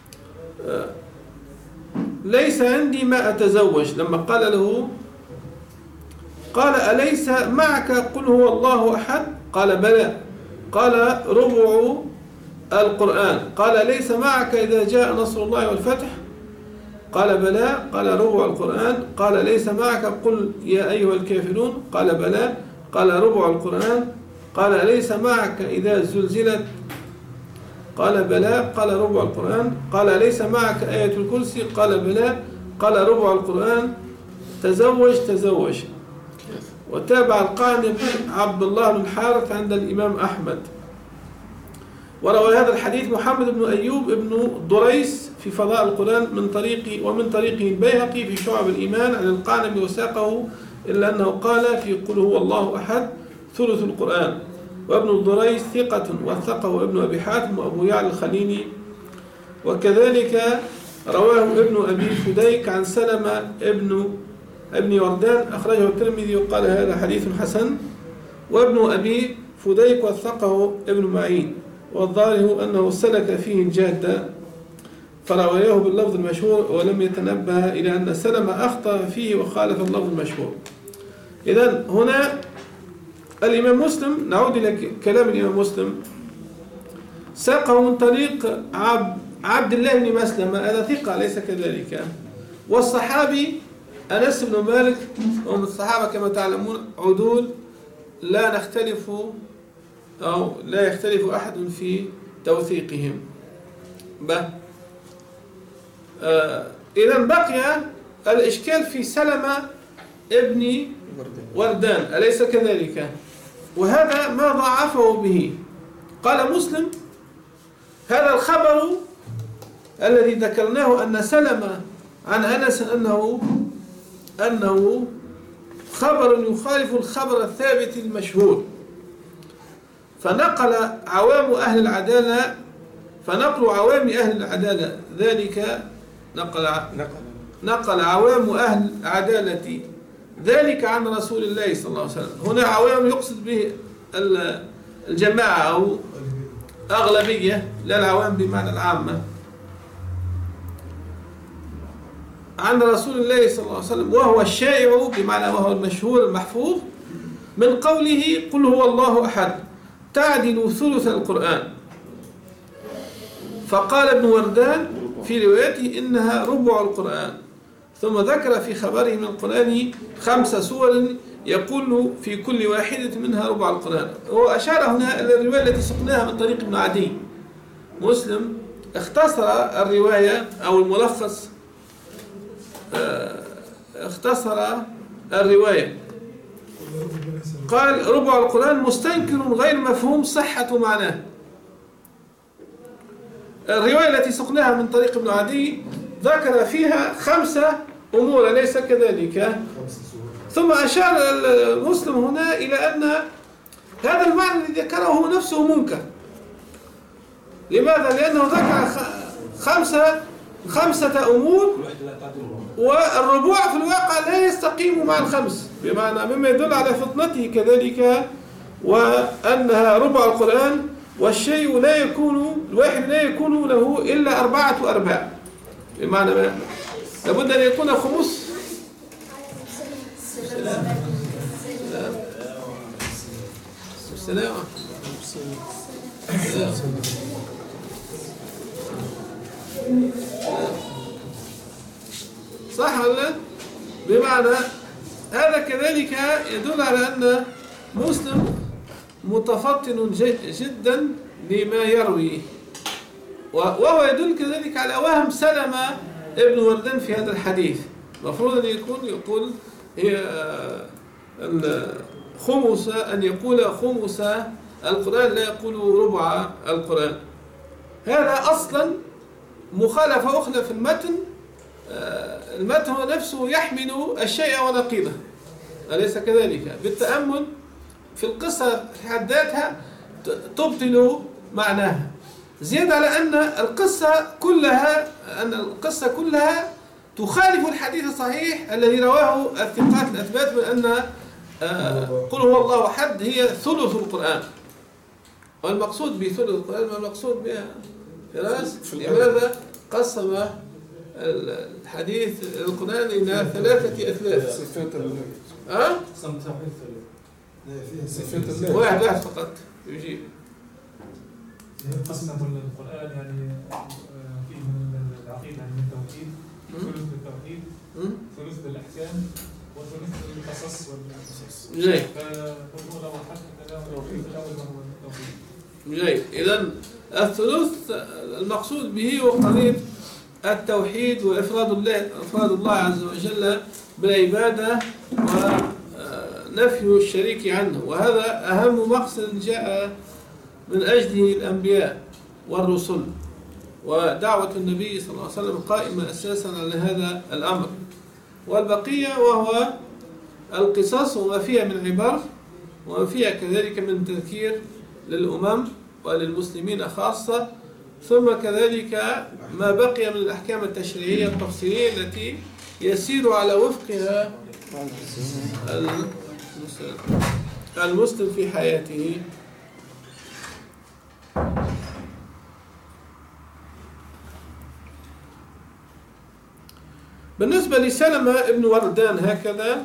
ليس عندي ما أتزوج. لما قال له قال أليس معك قل هو الله أحد؟ قال بلى. قال ربع القرآن. قال ليس معك إذا جاء نصر الله والفتح؟ قال بلى. قال ربع القرآن. قال ليس معك قل يا أيها الكافرون؟ قال بلى. قال ربع القرآن. قال ليس معك إذا زلزلت؟ قال بلى. قال ربع القرآن. قال ليس معك آية الكرسي؟ قال بلى. قال ربع القرآن. تزوج. وتابع القعنبي عبد الله بن الحارث عند الإمام أحمد. وروى هذا الحديث محمد بن أيوب بن دريس في فضاء القرآن ومن طريقه البيهقي في شعب الإيمان عن القعنبي وساقه، إلا أنه قال في قل هو الله أحد ثلث القرآن. وابن دريس ثقة وثقه ابن أبي حاتم وأبو يعلى الخليلي. وكذلك رواه ابن أبي فديك عن سلمة ابن وردان، أخرجه الترمذي وقال هذا حديث حسن. وابن أبي فديك وثقه ابن معين، والظاهر أنه سلك فيه الجادة فرواه باللفظ المشهور، ولم يتنبه إلى أن سلمة أخطأ فيه وخالف اللفظ المشهور. إذن هنا الإمام مسلم، نعود إلى كلام الإمام مسلم، ساقه من طريق عبد الله بن مسلمة، هذا ثقة ليس كذلك. والصحابي أنس بن مالك، ومن الصحابة كما تعلمون عدول لا نختلف أو لا يختلف أحد في توثيقهم. إذن بقي الإشكال في سلمة ابن وردان، أليس كذلك؟ وهذا ما ضعفه به. قال مسلم هذا الخبر الذي ذكرناه أن سلمة عن أنس أنه خبر يخالف الخبر الثابت المشهور، فنقل عوام أهل العدالة ذلك، نقل عوام أهل العدالة ذلك عن رسول الله صلى الله عليه وسلم. هنا عوام يقصد به الجماعة أو أغلبية، لا العوام بمعنى العامة، عن رسول الله صلى الله عليه وسلم، وهو الشائع بمعنى وهو المشهور المحفوظ من قوله قل هو الله أحد تعدل ثلث القرآن. فقال ابن وردان في روايته إنها ربع القرآن. ثم ذكر في خبره من القرآن 5 سور يقول في كل واحدة منها ربع القرآن. وأشار هنا إلى الرواية التي سقناها من طريق ابن عدي. مسلم اختصر الرواية أو الملخص، اختصر الرواية قال ربع القرآن مستنكر غير مفهوم صحة معناه. الرواية التي سقناها من طريق ابن عدي ذكر فيها 5 أمور، ليس كذلك؟ ثم أشار المسلم هنا إلى أن هذا المعنى الذي ذكره هو نفسه منكر. لماذا؟ لأنه ذكر 5 أمور، والربوع في الواقع لا يستقيم مع ال5، بمعنى مما يدل على فطنته كذلك، وأنها ربع القرآن، والشيء لا يكون، الواحد لا يكون له إلا 4 أرباع، بمعنى لابد أن يكون خمس. السلام صح ولا؟ بمعنى هذا كذلك يدل على أن مسلم متفطن جدا لما يروي، وهو يدل كذلك على وهم سلم ابن وردان في هذا الحديث. المفروض أن يقول هي خمس، أن يقول خمس القرآن، لا يقول ربع القرآن. هذا أصلا مخالفة أخرى في المتن. المتن نفسه يحمل الشيء ونقيضه، أليس كذلك؟ بالتأمل في القصة حد ذاتها تبطل معناها، زيادة على أن القصة كلها تخالف الحديث الصحيح الذي رواه الثقات الأثبات بأن قل هو الله أحد هي ثلث القرآن. والمقصود بثلث القرآن ما المقصود بها فراس؟ لماذا قسم الحديث القرآن إلى 3 أثلاث؟
صفات الله.
صفات الله.
واحد فقط يجيب.
قسم القرآن يعني فيه من العقيدة، من التوحيد، ثلث للتوحيد، ثلث للأحكام، وثلث للقصص والقصص.
جيد.
فقل هو حد التوحيد الأول وهو التوحيد.
جيد. إذن الثلث المقصود به هو قضية التوحيد وإفراد الله عز وجل بالعبادة ونفي الشريك عنه، وهذا أهم مقصد جاء من أجله الأنبياء والرسل، ودعوة النبي صلى الله عليه وسلم قائمة أساسا على هذا الأمر. والبقية وهو القصص وما فيها من عبر، وما فيها كذلك من تذكير للأمم وللمسلمين خاصة، ثم كذلك ما بقي من الأحكام التشريعية التفصيلية التي يسير على وفقها المسلم في حياته. بالنسبة لسلمة ابن وردان هكذا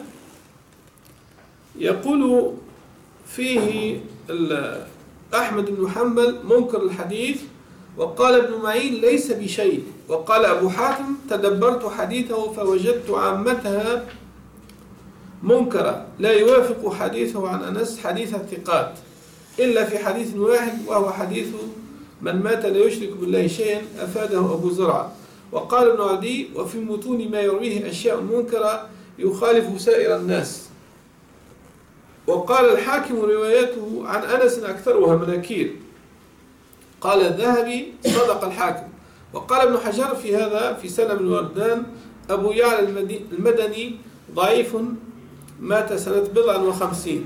يقول فيه أحمد بن حنبل منكر الحديث، وقال ابن معين ليس بشيء، وقال أبو حاتم تدبرت حديثه فوجدت عامتها منكرة لا يوافق حديثه عن أنس حديث الثقات إلا في حديث واحد، وهو حديث من مات لا يشرك بالله شيئا أفاده أبو زرعة. وقال ابن عدي وفي المتون ما يرويه أشياء منكرة يخالف سائر الناس. وقال الحاكم روايته عن أنس أكثرها مناكير. قال الذهبي صدق الحاكم. وقال ابن حجر في هذا في سلم الوردان أبو يعلى المدني ضعيف مات سنة 57.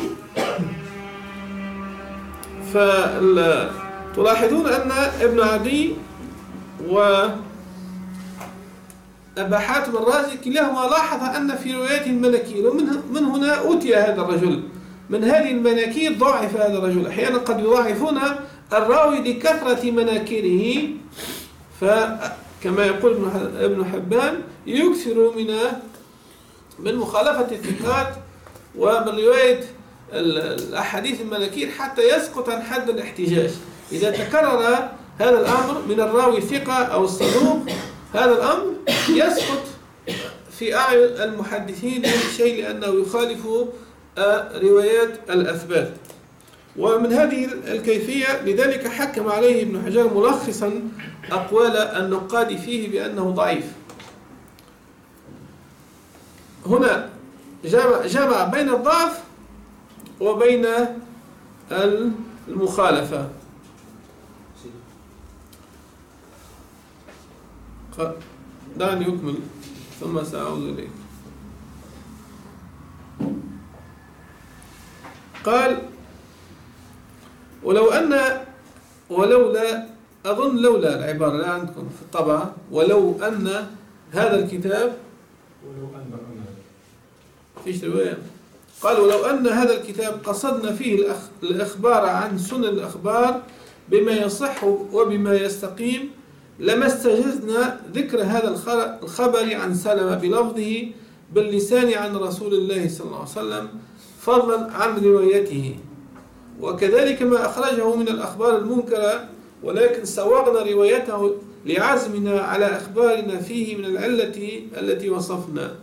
فتلاحظون أن ابن عدي وأبا حاتم الرازي كلاهما لاحظ أن في روايته المناكير، ومن هنا أوتي هذا الرجل من هذه المناكير، ضعف هذا الرجل. أحيانا قد يضاعفون الراوي لكثرة مناكيره، فكما يقول ابن حبان يكثر من مخالفة الثقات ومن رواية الأحاديث المناكير حتى يسقط عن حد الاحتجاج. إذا تكرر هذا الأمر من الراوي ثقة أو الصدوق، هذا الأمر يسقط في أعين المحدثين شيء لأنه يخالف روايات الأثبات. ومن هذه الكيفية لذلك حكم عليه ابن حجر ملخصا أقوال النقاد فيه بأنه ضعيف. هنا جمع بين الضعف وبين المخالفة. دعني أكمل ثم سأعود إليك. قال ولولا أظن لولا العبارة لا عندكم في الطبعة، ولو أن هذا الكتاب،
ولو أن
فيش رواية، قال ولو أن هذا الكتاب قصدنا فيه الإخبار عن سنن الأخبار بما يصح وبما يستقيم لما استجزنا ذكر هذا الخبر عن سلمة بلفظه باللسان عن رسول الله صلى الله عليه وسلم فضلا عن روايته، وكذلك ما أخرجه من الأخبار المنكرة، ولكن سوغنا روايته لعزمنا على أخبارنا فيه من العلة التي وصفنا.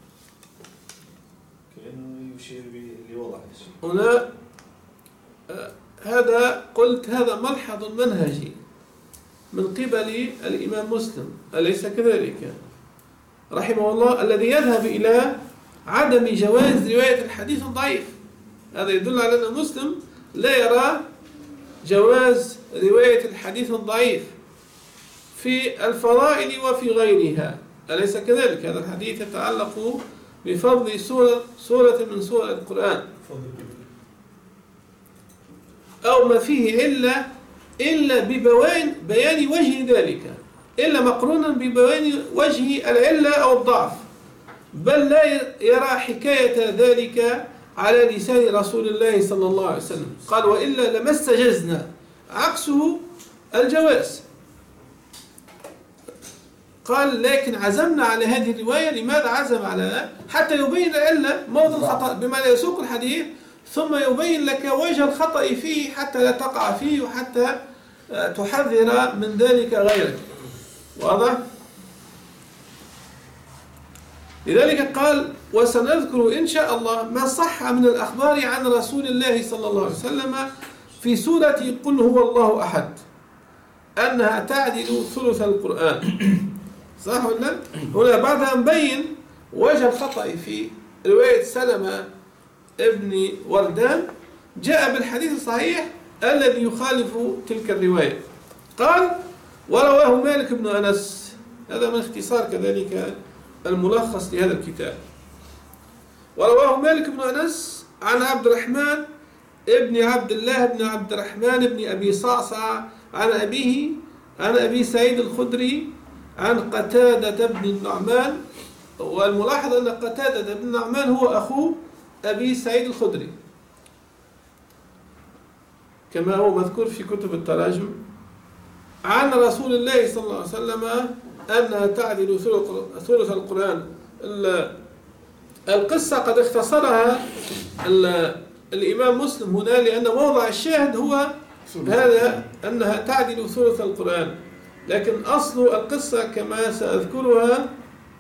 كأنه يشير لوضع الشيء
هنا هذا قلت هذا ملحظ منهجي من قبل الإمام مسلم، أليس كذلك؟ رحمه الله، الذي يذهب إلى عدم جواز رواية الحديث الضعيف. هذا يدل على أن مسلم لا يرى جواز رواية الحديث الضعيف في الفضائل وفي غيرها، أليس كذلك؟ هذا الحديث يتعلق بفضل سورة من سور القرآن أو ما فيه إلا ببيان وجه ذلك، إلا مقرونا ببيان وجه العلة أو الضعف، بل لا يرى حكاية ذلك على لسان رسول الله صلى الله عليه وسلم. قال وإلا لما استجزنا، عكسه الجواز. قال لكن عزمنا على هذه الرواية. لماذا عزم على؟ حتى يبين العلة موضع الخطأ، بمعنى يسوق الحديث ثم يبين لك وجه الخطأ فيه حتى لا تقع فيه وحتى تحذر من ذلك غيرك. واضح؟ لذلك قال وسنذكر إن شاء الله ما صح من الأخبار عن رسول الله صلى الله عليه وسلم في سورة قل هو الله أحد أنها تعدل ثلث القرآن. صح ولا؟ هنا بعد أن بين وجه الخطأ في رواية سلمة ابن وردان جاء بالحديث الصحيح الذي يخالف تلك الرواية. قال ورواه مالك بن أنس. هذا من اختصار كذلك الملخص لهذا الكتاب. ورواه مالك بن أنس عن عبد الرحمن ابن عبد الله بن عبد الرحمن ابن أبي صعصع عن أبيه عن أبي سعيد الخدري عن قتادة بن النعمان. والملاحظ أن قتادة بن النعمان هو أخو أبي سعيد الخدري كما هو مذكور في كتب التراجم، عن رسول الله صلى الله عليه وسلم أنها تعدل ثلث القرآن. القصة قد اختصرها الإمام مسلم هنا لأن موضع الشاهد هو هذا أنها تعدل ثلث القرآن، لكن أصل القصة كما سأذكرها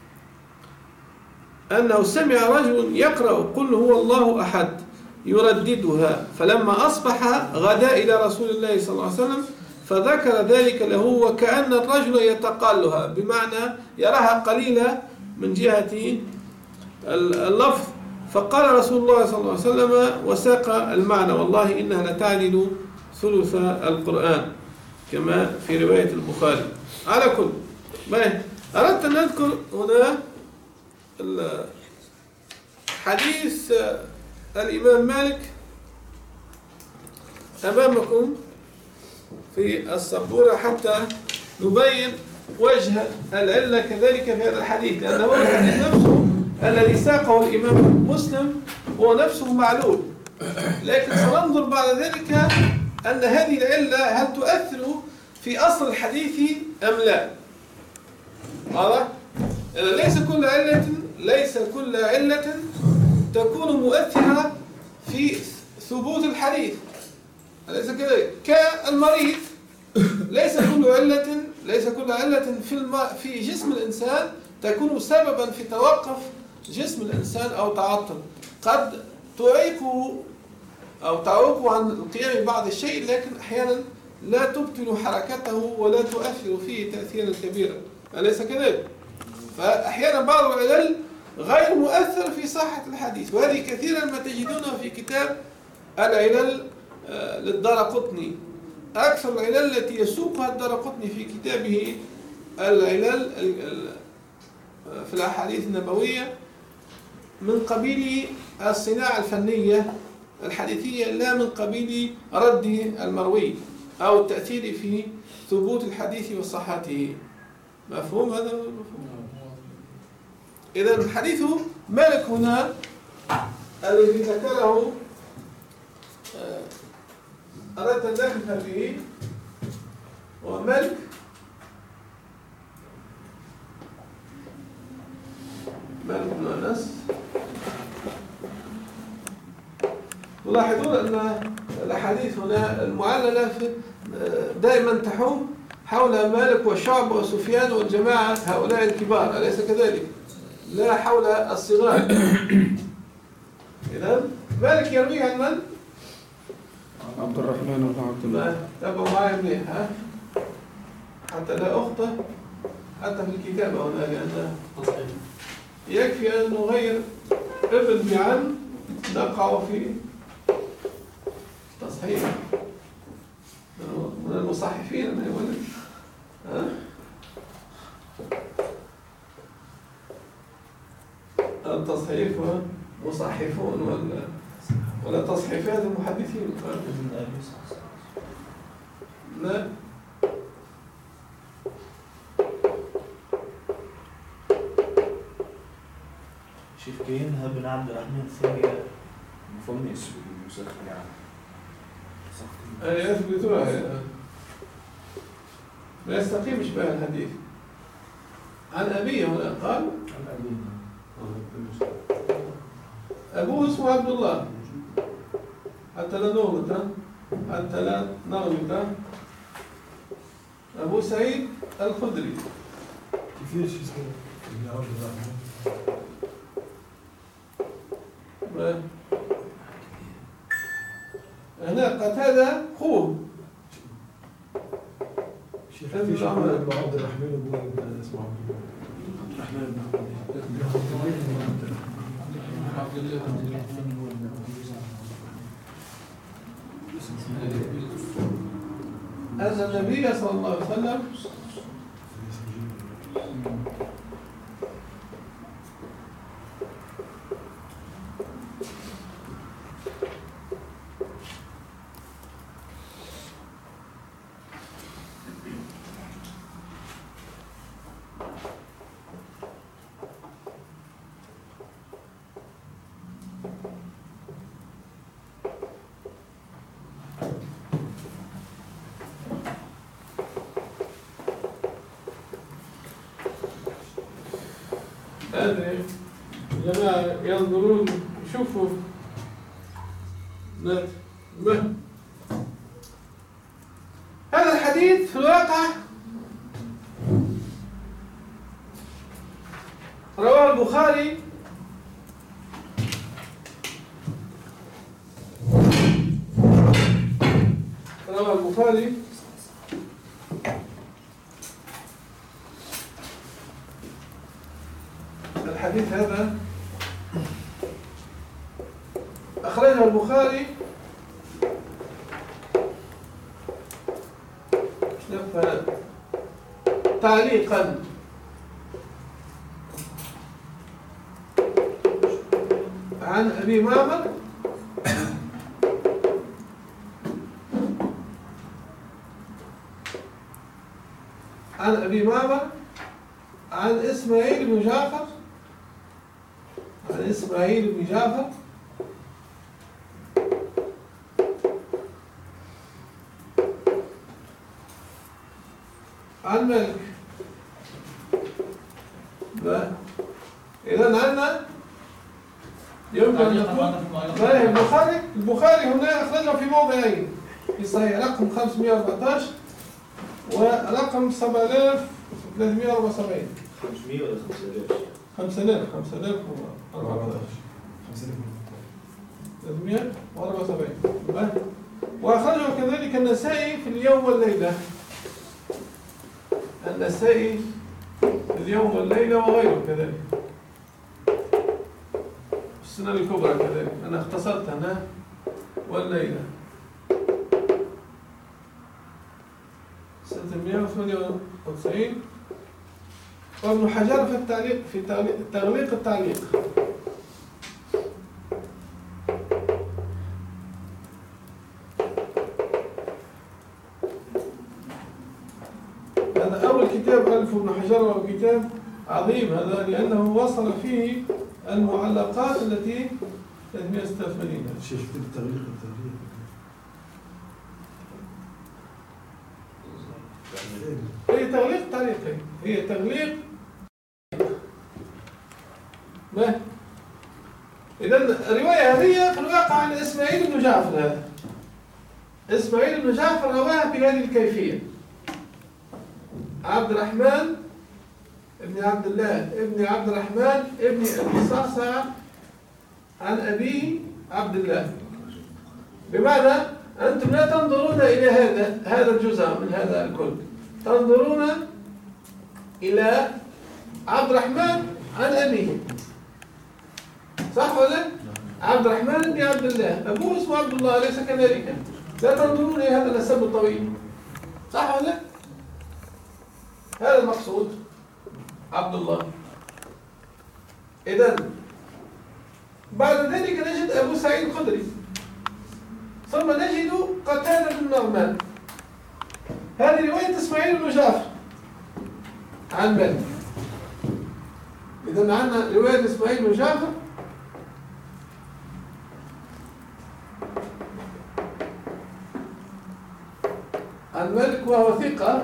أنه سمع رجل يقرأ قل هو الله أحد يرددها، فلما أصبح غدا إلى رسول الله صلى الله عليه وسلم فذكر ذلك له وكأن الرجل يتقالها، بمعنى يراها قليلة من جهة اللفظ، فقال رسول الله صلى الله عليه وسلم وساق المعنى والله إنها لتعدل ثلث القرآن كما في رواية البخاري. على كل ما أردت أن أذكر هنا حديث الإمام مالك أمامكم في السبورة حتى نبين وجه العلة كذلك في هذا الحديث، لأنه الحديث نفسه الذي ساقه الإمام مسلم هو نفسه معلول، لكن سننظر بعد ذلك أن هذه العلة هل تؤثر في أصل الحديث أم لا. واضح؟ ليس كل علة تكون مؤثرة في ثبوت الحديث، أليس كذلك؟ كالمريض ليس كل علة في جسم الإنسان تكون سببا في توقف جسم الإنسان أو تعطل. قد تعوق عن القيام ببعض الشيء، لكن أحيانا لا تبطل حركته ولا تؤثر فيه تأثيرا كبيرا، أليس كذلك؟ فأحيانا بعض العلل غير مؤثر في صحة الحديث، وهذه كثيرا ما تجدونها في كتاب العلل للدارقطني. أكثر العلل التي يسوقها الدارقطني في كتابه العلل في الأحاديث النبوية من قبيل الصناعة الفنية الحديثية، لا من قبيل رد المروي أو التأثير في ثبوت الحديث وصحته. مفهوم هذا؟ إذن حديث مالك هنا الذي ذكره أردت أن نقف به، ومالك بن أنس. تلاحظون أن الأحاديث هنا المعللة دائما تحوم حول مالك وشعب وسفيان والجماعة هؤلاء الكبار، أليس كذلك؟ لا حول الصغار. إذن مالك يروي عن من؟
عبد الرحمن بن عبد الله.
تابعوا معي منيح حتى لا أخطئ حتى في الكتابة هنا، لأن يكفي أن نغير ابن بعن نقع في تصحيح من المصحفين من يقول التصحيف مصحفون ولا تصحيفات المحدثين. لا
شيخ كينها بن عبد الرحمن الثاني مفمس بالمسخ يعني
يثبتها لا يستقيم إشباه الحديث. عن أبيه هنا قال أبوه اسمه عبد الله حتى لا نغلط. أبو سعيد الخدري.
كيف اسمه ابن عبد الرحمن؟
هنا قتادة خوه
شيخ ابن عبد الرحمن ابن اسمه عبد الرحمن بن عبد الله.
أن النبي صلى الله عليه وسلم هذه جماعة ينظرون يشوفوا هذا الحديث في الواقع رواه البخاري الحديث هذا أخرجه البخاري تعليقا عن أبي معمر عن إسماعيل بن جعفر عن مالك. إذن عندنا يمكن أن يكون البخاري هنا أخرجه في موضعين في صحيح رقم 514 ورقم 7374.
500 ولا
5000 5014 374. وأخرجه كذلك النسائي في اليوم والليلة. النسائي اليوم والليلة وغيره كذلك. السنن الكبرى كذلك. أنا اختصرت هنا والليلة 698. وابن حجر في التعليق في تغليق التعليق هذا أول كتاب ألف ابن حجر، وهو كتاب عظيم هذا لأنه وصل فيه المعلقات التي 386.
شيخ في التغليق
هي تغليق تعليقي، هي تغليق ما إذا الرواية هذه في الواقع عن إسماعيل بن جعفر. هذا إسماعيل بن جعفر رواها بهذه الكيفية: عبد الرحمن ابن عبد الله ابن عبد الرحمن ابن أبي صعصع عن أبيه عبد الله. بمعنى أنتم لا تنظرون إلى هذا الجزء من هذا الكل، تنظرون إلى عبد الرحمن عن أبيه، صح ولا؟ عبد الرحمن بن عبد الله، أبوه اسمه عبد الله، أليس كذلك؟ لا تنظرون إلى هذا النسب الطويل، صح ولا؟ هذا المقصود عبد الله. إذن بعد ذلك نجد أبو سعيد الخدري، ثم نجد قتادة بن نعمان. هذه رواية إسماعيل بن جعفر عن مالك. إذن عندنا رواية إسماعيل بن جعفر عن مالك وهو ثقة.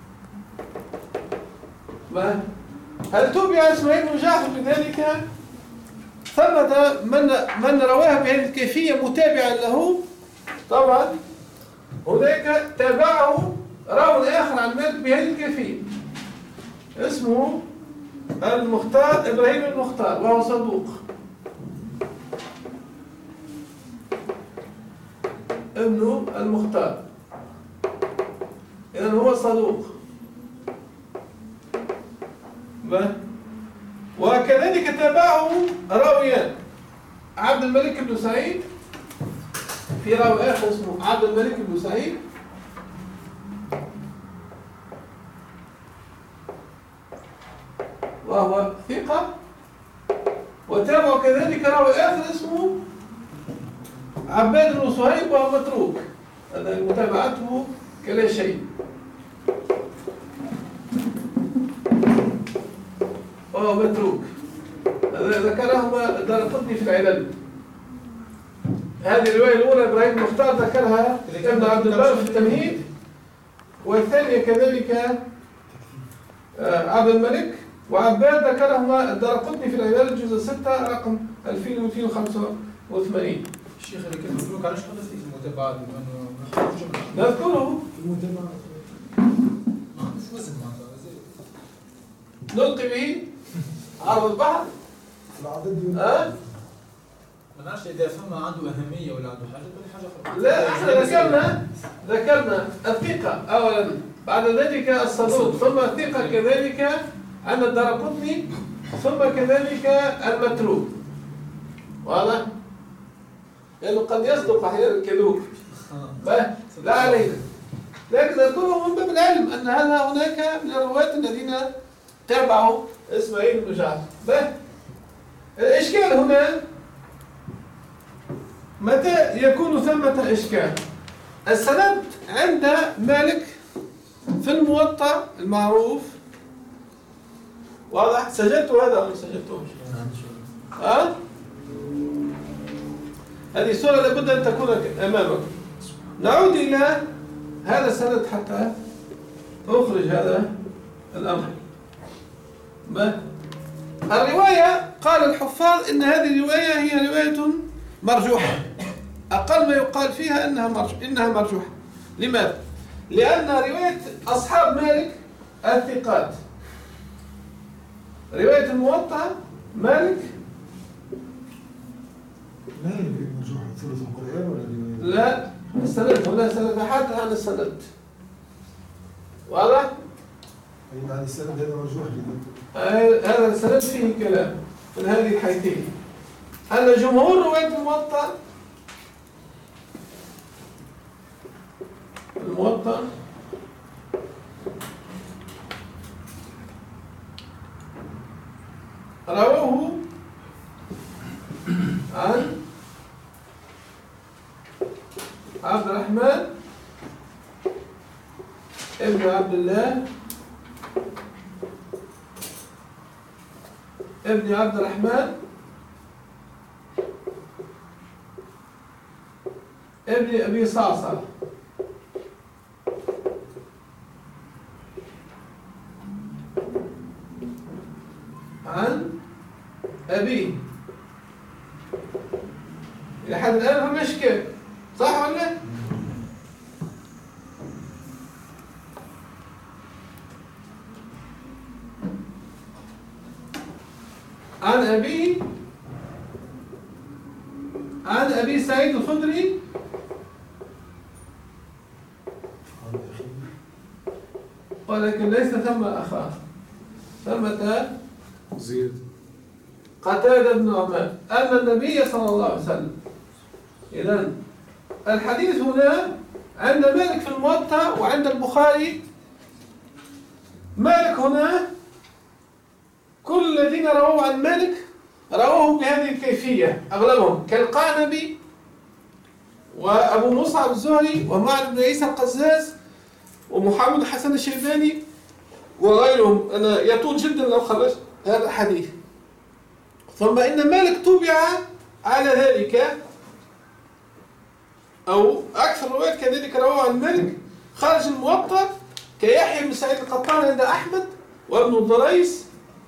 هل تبع إسماعيل بن جعفر بذلك؟ ثمة من رواها بهذه الكيفية متابعا له. طبعا هناك تابعه راوي آخر عن مالك بهذه الكيفية اسمه المختار، إبراهيم المختار، وهو صدوق. ابن المختار، إذن هو صدوق. وكذلك تابعه راويان: عبد الملك بن سعيد، في راوي آخر اسمه عبد الملك بن سعيد، وهو ثقة. وتابعه كذلك راوي آخر اسمه عباد بن صهيب وهو متروك، هذا متابعته كلا شيء، وهو متروك. ذكرهما الدارقطني في العلل. هذه الرواية الأولى إبراهيم المختار ذكرها ابن عبد البر في التمهيد، والثانية كذلك عبد الملك، وعباد ذكرهما الدارقطني في العلل الجزء 6 رقم 2285.
الشيخ اللي كان مبروك علاش قلت في المتابعات؟
نذكره
في المتابعة
ما عندوش وزن معناتها
نلقي به عرض البحر.
العدد
ما نعرفش اذا فما عنده اهميه ولا عنده حاجه اخرى.
لا، احنا ذكرنا الثقة اولا، بعد ذلك الصدوق، ثم الثقة كذلك عن الدارقطني، ثم كذلك المتروك. واضح؟ لأنه قد يصدق أحيانا الكذوب، لا علينا، لكن نذكره من باب العلم أن هذا هناك من الرواة الذين تابعوا إسماعيل بن جعفر. الإشكال هنا متى يكون ثمة إشكال؟ السند عند مالك في الموطأ المعروف، واضح؟ سجلت هذا أو سجلتوش؟ هذه الصورة لابد أن تكون أمامك. نعود إلى هذا السند حتى أخرج هذا الأمر. الرواية قال الحفاظ إن هذه الرواية هي رواية مرجوحة، أقل ما يقال فيها إنها مرجوحة. لماذا؟ لأن رواية أصحاب مالك الثقات، رواية الموطأ مالك
لا يمكن مرجوح ثلث القرآن ولا رواية؟
لا، السند هنا سند حتى عن السند. واضح؟
أي معنى السند هذا مرجوح
هذا السند فيه كلام من هذه الحيثية، أن جمهور رواية الموطأ رواه عن عبد الرحمن ابن عبد الله ابن عبد الرحمن ابن أبي صعصع عن أبيه. لحد الآن هم مشكل، صح ولا؟ عن أبي سعيد الخدري ولكن ليس ثم أخاه، ثمة
زيد
قتادة بن نعمان أن النبي صلى الله عليه وسلم. إذن الحديث هنا عند مالك في الموطأ وعند البخاري. مالك هنا كل الذين رووا عن مالك رووه بهذه الكيفية أغلبهم، كالقعنبي وأبو مصعب الزهري ومعن بن عيسى القزاز ومحمد حسن الشيباني وغيرهم. أنا يطول جدا لو خرجت هذا الحديث. ثم إن مالك تبع على ذلك، أو أكثر روايات كذلك رواه عن مالك خارج الموطأ، كيحيى بن سعيد القطان عند أحمد وابن الضريس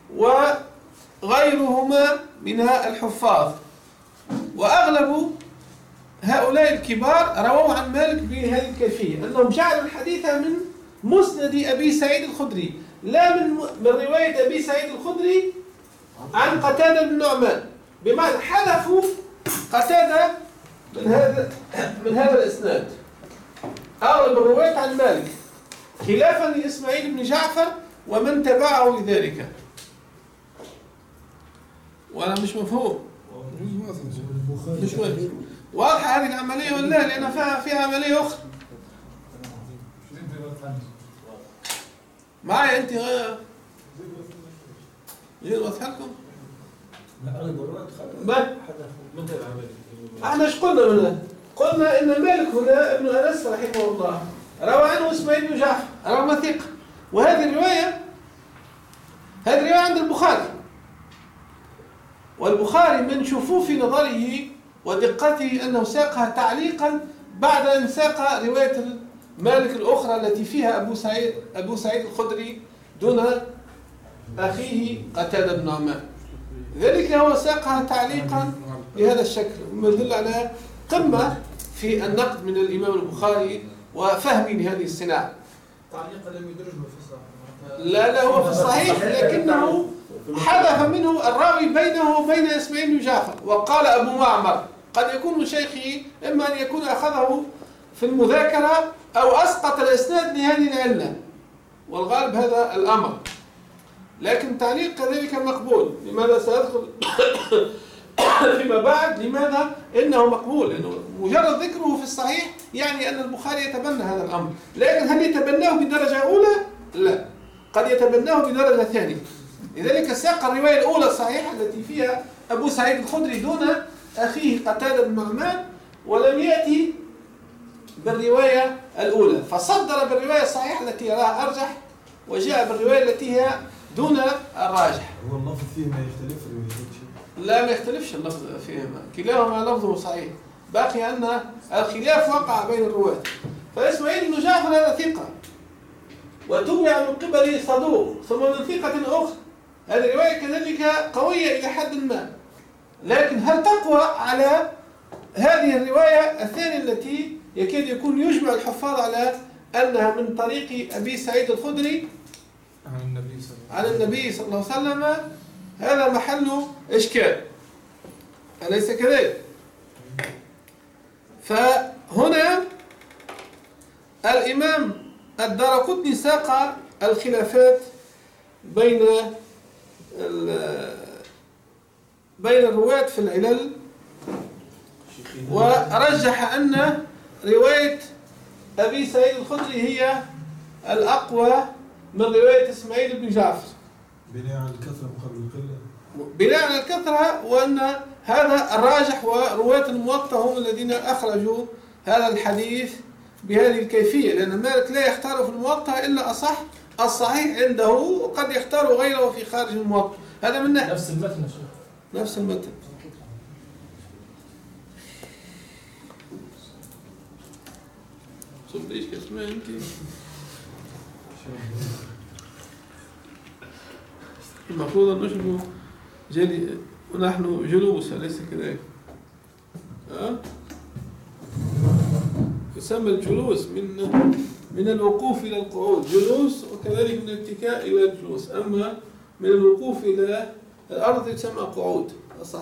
وغيرهما من الحفاظ. وأغلب هؤلاء الكبار رووا عن مالك بهذه الكيفية، أنهم جعلوا الحديث من مسند أبي سعيد الخدري، لا من رواية أبي سعيد الخدري عن قتادة بن نعمان، بمعنى حذفوا قتادة من هذا الإسناد. أغلب الروايات عن مالك، خلافا لإسماعيل بن جعفر ومن تبعه لذلك. وأنا مش مفهوم، مش مفهوم. واضحة هذه العملية ولا لا؟ لأن فيها عملية أخرى. معي أنت غير واضحة لكم؟ احنا ايش قلنا هنا؟ قلنا ان مالك هنا ابن انس رحمه الله روى عنه اسماعيل بن جعفر، روى ثقة، وهذه الرواية عند البخاري، والبخاري من شفوف نظره ودقته أنه ساقها تعليقا بعد أن ساق رواية مالك الأخرى التي فيها أبو سعيد الخدري دون أخيه قتادة بن نعمان. ذلك هو ساقها تعليقا بهذا الشكل، مما يدل على قمة في النقد من الإمام البخاري وفهمه لهذه الصناعة.
تعليقا لم يدرجه في الصحيح.
لا هو في الصحيح، لكنه حذف منه الراوي بينه وبين اسماعيل بن جعفر، وقال أبو معمر قد يكون من شيخه إما أن يكون أخذه في المذاكرة أو أسقط الإسناد لهذه العلة، والغالب هذا الأمر. لكن تعليق كذلك مقبول. لماذا سأدخل فيما بعد؟ لماذا إنه مقبول؟ لأنه مجرد ذكره في الصحيح يعني أن البخاري يتبنى هذا الأمر، لكن هل يتبناه بدرجة أولى؟ لا، قد يتبناه بدرجة ثانية. لذلك ساق الرواية الأولى الصحيحة التي فيها أبو سعيد الخدري دون أخيه قتادة بن نعمان، ولم يأتي بالرواية الأولى، فصدر بالرواية الصحيحة التي يراها أرجح، وجاء بالرواية التي هي دون الراجح.
هو اللفظ فيه ما يختلف
لا، ما يختلفش اللفظ فيهما، كلاهما لفظه صحيح، باقي أن الخلاف وقع بين الرواة. فإسماعيل بن جعفر هذا ثقة، وتبع من قبل صدوق، ثم من ثقة أخرى هذه الرواية كذلك قوية إلى حد ما، لكن هل تقوى على هذه الرواية الثانية التي يكاد يكون يجمع الحفاظ على أنها من طريق أبي سعيد الخدري عن النبي صلى الله عليه وسلم؟ هذا محل إشكال، أليس كذلك؟ فهنا الإمام الدارقطني ساق الخلافات بين الرواة في العلل، ورجح أن رواية أبي سعيد الخدري هي الأقوى من رواية إسماعيل بن جعفر
بناء على الكثرة مقابل القلة،
بناء على الكثرة، وأن هذا الراجح، ورواة الموطأ هم الذين أخرجوا هذا الحديث بهذه الكيفية، لأن مالك لا يختار في الموطأ إلا أصح الصحيح عنده، وقد يختار غيره في خارج الموطأ. هذا من ناحية
نفس المتن
نفس المتن. شوف ليش كاسمها أنت المفروض أن نشبه جلي ونحن جلوس، أليس كذلك؟ يسمى الجلوس من الوقوف إلى القعود جلوس، وكذلك من الاتكاء إلى الجلوس، أما من الوقوف إلى الأرض يسمى قعود. صح.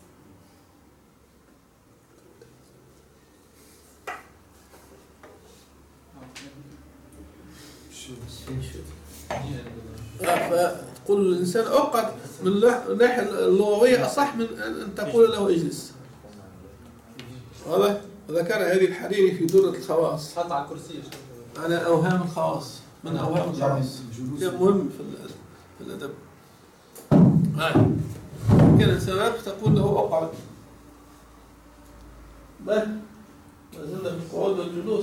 فقل الإنسان أوقات من الناحية اللغوية أصح من أن تقول له اجلس. واضح؟ وذكر هذه الحريري في درة الخواص.
حط على الكرسي
على أوهام الخواص، من أوهام الخواص. شيء مهم في الأدب. كان الإنسان تقول له أقعد. ما زلنا في القعود والجلوس.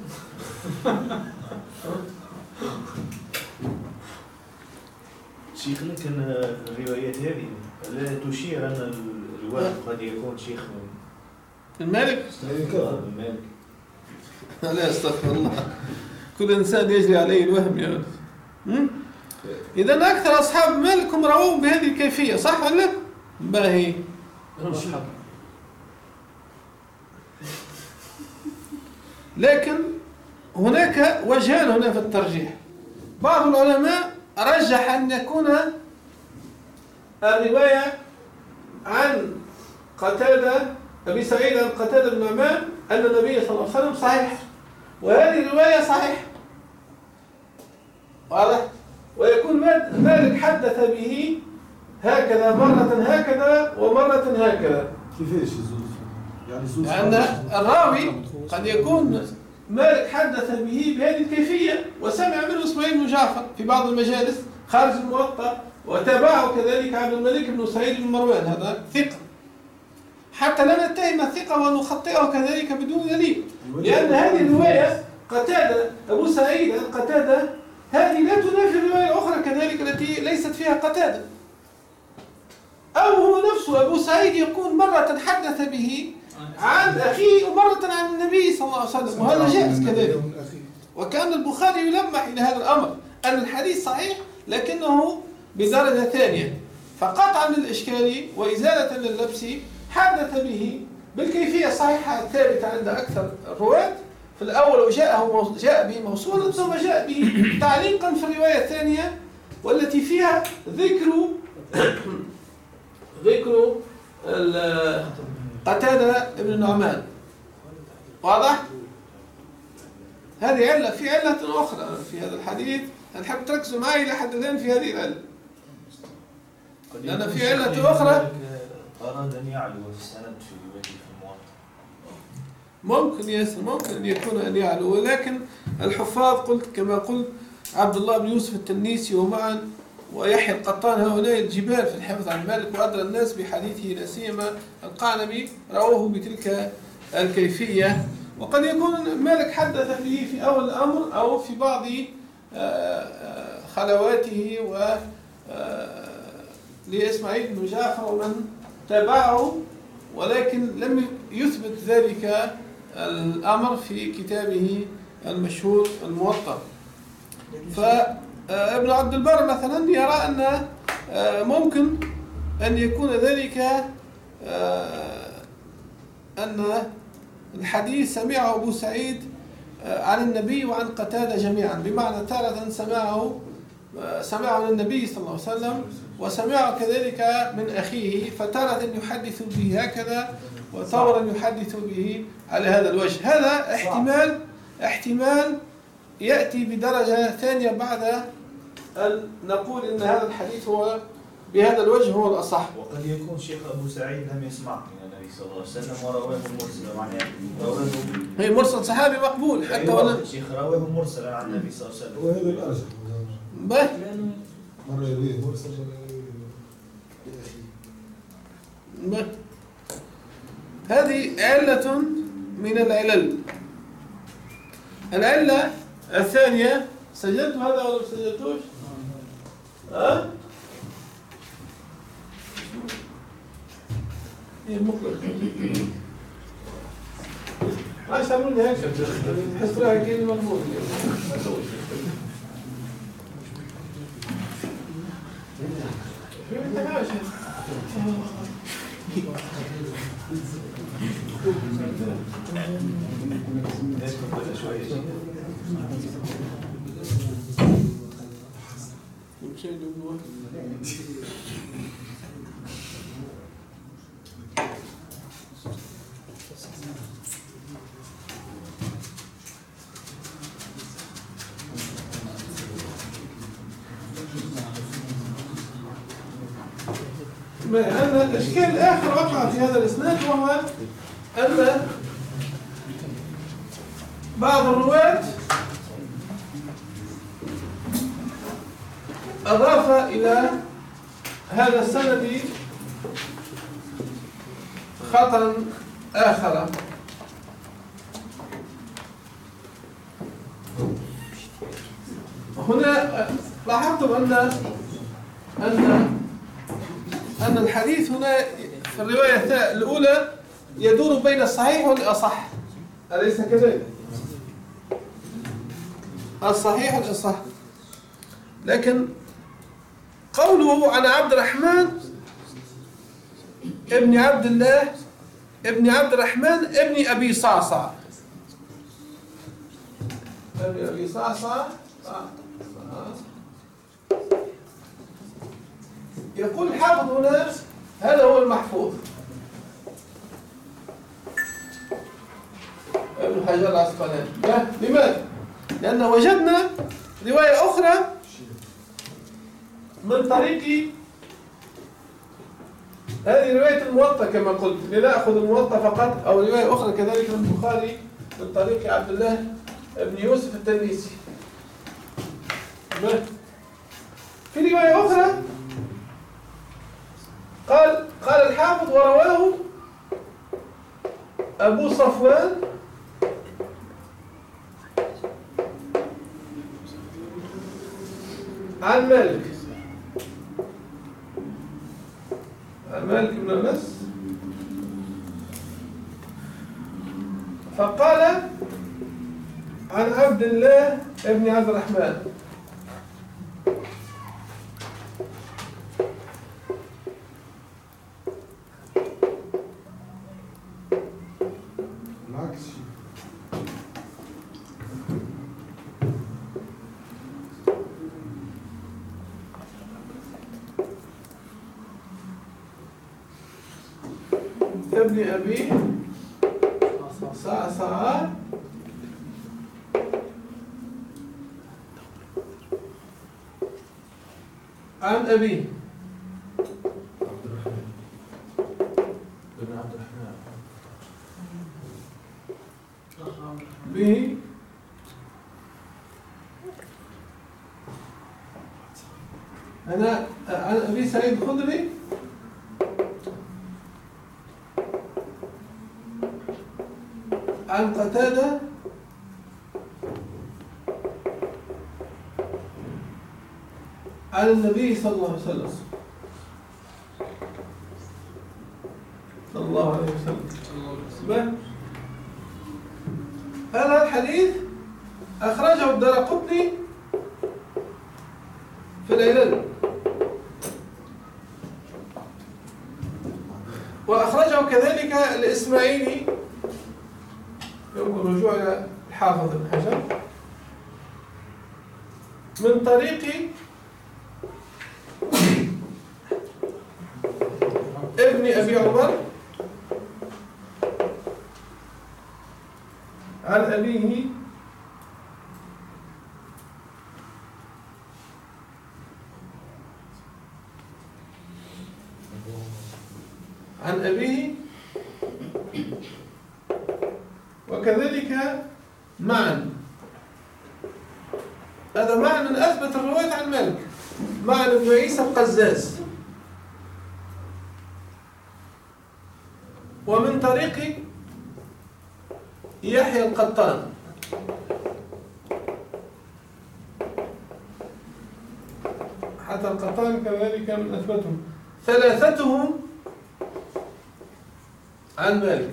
شيخ، لكن الروايات هذه لا تشير أن الرواية قد يكون شيخ
من مالك؟
من مالك.
لا استغفر الله، كل إنسان يجري عليه الوهم يا ولد. إذن أكثر أصحاب مالك هم رووا بهذه الكيفية، صح ولا؟ باهي. لكن هناك وجهان هنا في الترجيح. بعض العلماء رجح أن يكون الرواية عن قتادة أبي سعيد عن قتادة بن نعمان أن النبي صلى الله عليه وسلم صحيح، وهذه الرواية صحيح. واضح؟ ويكون مالك حدث به هكذا مرة هكذا ومرة هكذا.
كيفاش يزول؟
لأن الراوي قد يكون مالك حدث به بهذه الكيفية وسمع منه إسماعيل بن جعفر في بعض المجالس خارج الموطأ، وتابعه كذلك عبد الملك بن سعيد بن مروان، هذا ثقة، حتى لا نتهم الثقة ونخطئه كذلك بدون دليل، لأن هذه الرواية قتادة أبو سعيد عن قتادة هذه لا تنافي الرواية الأخرى كذلك التي ليست فيها قتادة. أو هو نفسه أبو سعيد يكون مرة حدث به عن أخيه ومرة عن النبي صلى الله عليه وسلم، وهذا جائز كذلك. وكان البخاري يلمح إلى هذا الأمر أن الحديث صحيح لكنه بدرجة ثانية، فقطعا للإشكال وإزالة لللبس حدث به بالكيفية الصحيحة الثابتة عند أكثر الرواة في الأول، وجاء به موصولا، ثم جاء به تعليقا في الرواية الثانية والتي فيها ذكر قتادة ابن نعمان. واضح؟ هذه علة. في علة أخرى في هذا الحديث نحب تركزوا معي لحد الآن في هذه العلة، لأن في علة أخرى
أراد أن يعلو السند في الموطأ.
ممكن أن يكون أن يعلو، ولكن الحفاظ قلت كما قلت عبد الله بن يوسف التنيسي ومعا ويحيى القطان هؤلاء الجبال في الحفظ عن مالك، وأدرى الناس بحديثه، لا سيما القعنبي رواه بتلك الكيفية. وقد يكون مالك حدث به في أول الأمر أو في بعض خلواته لإسماعيل بن جعفر ومن تابعه، ولكن لم يثبت ذلك الأمر في كتابه المشهور الموطأ. فابن عبد البر مثلا يرى أن ممكن أن يكون ذلك أن الحديث سمعه أبو سعيد عن النبي وعن قتادة جميعا، بمعنى تارة سمعه من النبي صلى الله عليه وسلم وسمعه كذلك من أخيه، فتارة يحدث به هكذا وتارة يحدث به على هذا الوجه. هذا احتمال يأتي بدرجة ثانية بعد أن نقول إن هذا الحديث هو بهذا الوجه هو الأصح.
وقد يكون شيخ أبو سعيد لم يسمع من النبي صلى الله عليه وسلم ورواه مرسلا، معناه رواه
هي مرسل صحابي مقبول حتى ولا
شيخ رواه مرسلا عن النبي صلى الله عليه وسلم،
وهذا الأرجح. مرة يرويه مرسل
هذه علة من العلل. العلة الثانية، سجلت هذا ولا ما سجلتوش؟ ايه مطلق عايز تعملوني هيك تحس روحك كأني مغمور. أن الإشكال الآخر وقع في هذا الإسناد وهو أن بعض الرواة أضاف إلى هذا السند خطأ آخر. هنا لاحظتم أن الحديث هنا في الرواية الأولى يدور بين الصحيح والأصح، أليس كذلك؟ الصحيح والأصح. لكن قوله عن عبد الرحمن ابن عبد الله ابن عبد الرحمن ابن أبي صعصع، ابن أبي صعصع، يقول الحافظ هنا هذا هو المحفوظ ابن حجر العسقلاني. لماذا؟ لأن وجدنا رواية أخرى من طريق هذه رواية الموطأ كما قلت، لنأخذ الموطأ فقط، أو رواية أخرى كذلك من البخاري من طريق عبد الله بن يوسف التنيسي. في رواية أخرى قال الحافظ ورواه أبو صفوان عن مالك بن أنس، فقال عن عبد الله بن عبد الرحمن. ابن أبي صعصع عن أبي
ابن عبد الرحمن
به أنا عن أبي سعيد الخدري عن قتادة عن النبي صلى الله عليه وسلم هذا الحديث أخرجه الدارقطني في العلل وكذلك الإسماعيلي يمكن الرجوع إلى الحافظ بن حجر من طريق ابن أبي عمر عن أبيه وكذلك معا. هذا معا من أثبت الرواية عن مالك، معا بن عيسى القزاز. ومن طريق يحيى القطان حتى القطان كذلك من أثبتهم، ثلاثتهم عن مالك.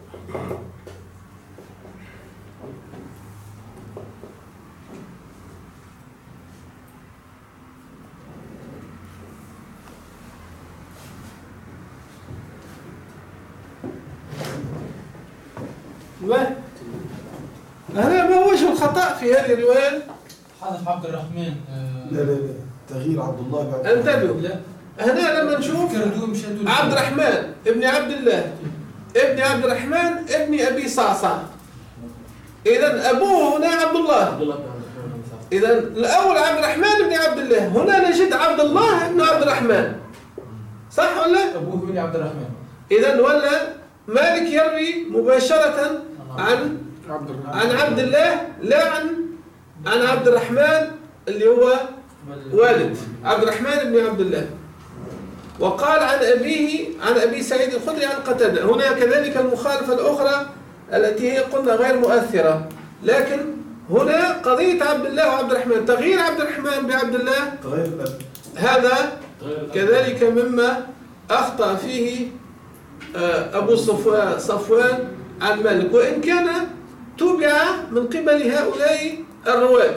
هذا ما وجه الخطأ في هذه الرواية؟
حذف عبد الرحمن.
لا تغيير عبد الله بعد.
انتبهوا هنا لما نشوف عبد الرحمن ابن عبد الله ابن عبد الرحمن ابن أبي صعصع، إذا أبوه هنا عبد الله. إذا الأول عبد الرحمن ابن عبد الله، هنا نجد عبد الله ابن عبد الرحمن، صح ولا؟
أبوه ابن عبد الرحمن.
إذا ولا مالك يروي مباشرة عن عبد الله، لا عن عبد الرحمن اللي هو والد عبد الرحمن بن عبد الله. وقال عن أبيه عن أبي سعيد الخدري عن قتادة. هنا كذلك المخالفة الأخرى التي هي قلنا غير مؤثرة، لكن هنا قضية عبد الله وعبد الرحمن، تغيير عبد الرحمن بعبد الله، هذا كذلك مما أخطأ فيه أبو صفوان عن مالك، وإن كان تبع من قبل هؤلاء الرواة.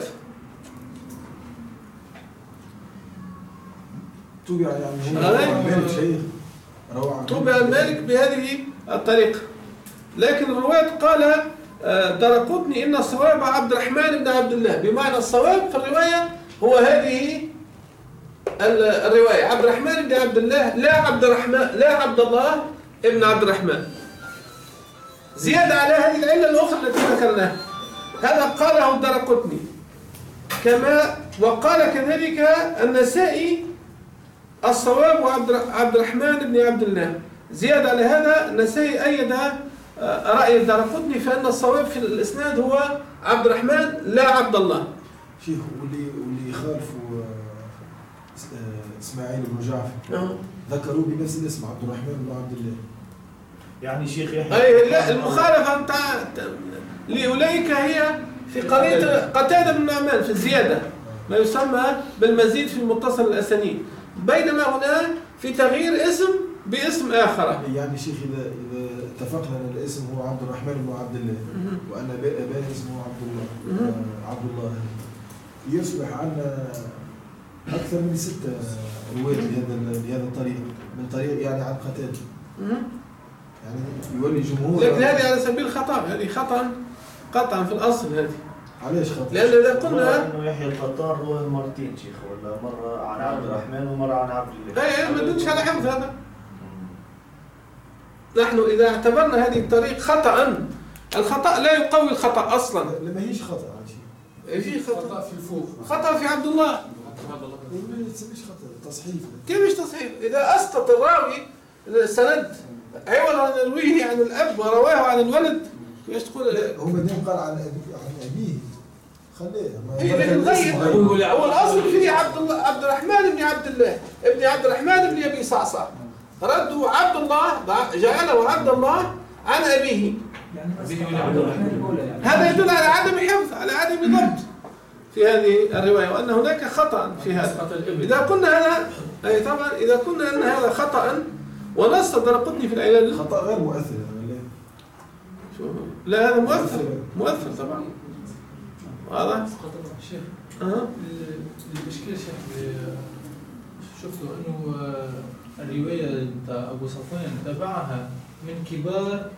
تبع يعني شيخ
تبع مالك بهذه الطريقة، لكن الرواة قال درقطني إن الصواب عبد الرحمن بن عبد الله، بمعنى الصواب في الرواية هو هذه الرواية عبد الرحمن بن عبد الله، لا عبد الله ابن عبد الرحمن، زيادة على هذه العلة الأخرى التي ذكرناها. هذا قاله الدرقطني كما وقال كذلك النسائي الصواب عبد الرحمن بن عبد الله. زيادة على هذا النسائي أيد رأي الدرقطني فإن الصواب في الإسناد هو عبد الرحمن لا عبد الله.
شيخ واللي خالفوا إسماعيل بن جعفر ذكروا بنفس الاسم عبد الرحمن بن عبد الله.
يعني شيخ يحيى
لا المخالفة لأولئك هي في قضية قتادة بن نعمان في الزيادة، ما يسمى بالمزيد في المتصل الأسانيد، بينما هنا في تغيير اسم باسم آخر.
يعني شيخ إذا اتفقنا أن الاسم هو عبد الرحمن بن عبد الله وأن أباه اسمه عبد الله يصبح عنا أكثر من 6 رواة بهذا الطريق، من طريق يعني عن قتادة، يعني يولي جمهور.
لكن هذه على سبيل الخطأ، هذه خطأ قطعا في الأصل. هذه
علاش خطأ؟
لأن إذا قلنا
إنه يحيى القطان روى مرتين شيخ، ولا مرة عن عبد الرحمن ومرة عن عبد الله.
لا ما ندلش على حفظ هذا. نحن إذا اعتبرنا هذه الطريق خطأ، الخطأ لا يقوي الخطأ أصلا.
لما هيش خطأ
في
خطأ في الفوق،
خطأ في عبد الله.
ما تسميش خطأ، تصحيف.
كيف مش تصحيف؟ إذا أسقط الراوي السند عوض عن يرويه عن الأب ورواه عن الولد، ايش تقول؟
هو مدام قال عن أبيه خليه.
لكن غير هو الأصل فيه عبد الرحمن بن عبد الله ابن عبد الرحمن بن أبي صعصع، ردوا عبد الله جعله عبد الله عن أبيه. هذا يدل على عدم حفظ، على عدم ضبط في هذه الرواية، وأن هناك خطأ في هذا. إذا قلنا هذا أي طبعا إذا قلنا أن هذا خطأ ونص الدرقطني في العلل،
خطأ غير مؤثر.
لا هذا مؤثر طبعا. واضح؟
شيخ المشكلة شيخ شفتوا أنه الرواية بتاع أبو صفوان تبعها من كبار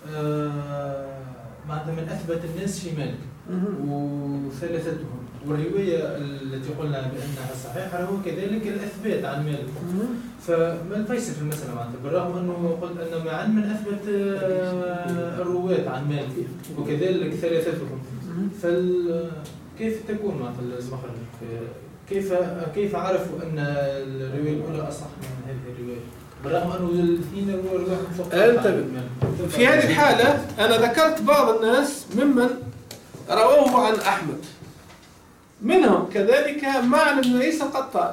معناتها من أثبت الناس في مالك وثلاثتهم، والرواية التي قلنا بأنها صحيحة هو كذلك الأثبات عن مالك. فما الفيصل في المسألة معناتها بالرغم أنه قلت أن معا من أثبت الرواة عن مالك وكذلك ثلاثتهم، كيف تكون معناتها المخرج؟ كيف عرفوا أن الرواية الأولى أصح من هذه الرواية بالرغم أنه الاثنين الرواية؟
في هذه الحالة أنا ذكرت بعض الناس ممن رووه عن أحمد، منهم كذلك معن بن عيسى القطان.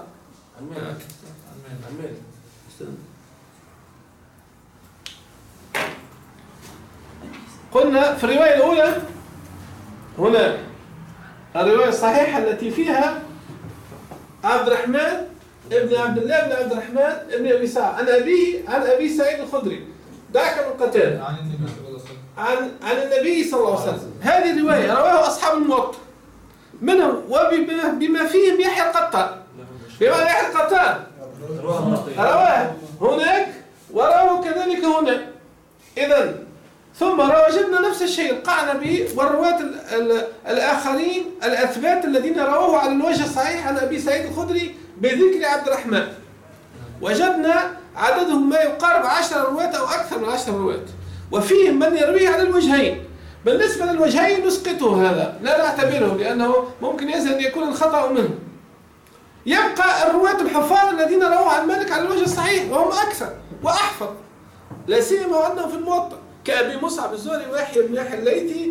قلنا في الرواية الأولى هنا الرواية الصحيحة التي فيها عبد الرحمن ابن عبد الله بن عبد الرحمن ابن أبي سعد عن أبي سعيد الخدري دعك من قتادة عن النبي صلى الله عليه وسلم. هذه الرواية رواه أصحاب الموطأ منهم وبما فيهم يحيى القطان. بما يحيى القطان رواه هناك ورواه كذلك هنا. إذن ثم وجدنا نفس الشيء القعنبي والرواة الآخرين الأثبات الذين رووه على الوجه الصحيح عن أبي سعيد الخدري بذكر عبد الرحمن، وجدنا عددهم ما يقارب 10 رواة أو أكثر من 10 رواة، وفيهم من يرويه على الوجهين. بالنسبة للوجهين نسقطه، هذا لا نعتبره لأنه ممكن أن يكون الخطأ منه. يبقى الرواة الحفاظ الذين رووا عن مالك على الوجه الصحيح وهم أكثر وأحفظ، لا سيما وأنهم في الموطأ كأبي مصعب الزهري ويحيى بن يحيى الليثي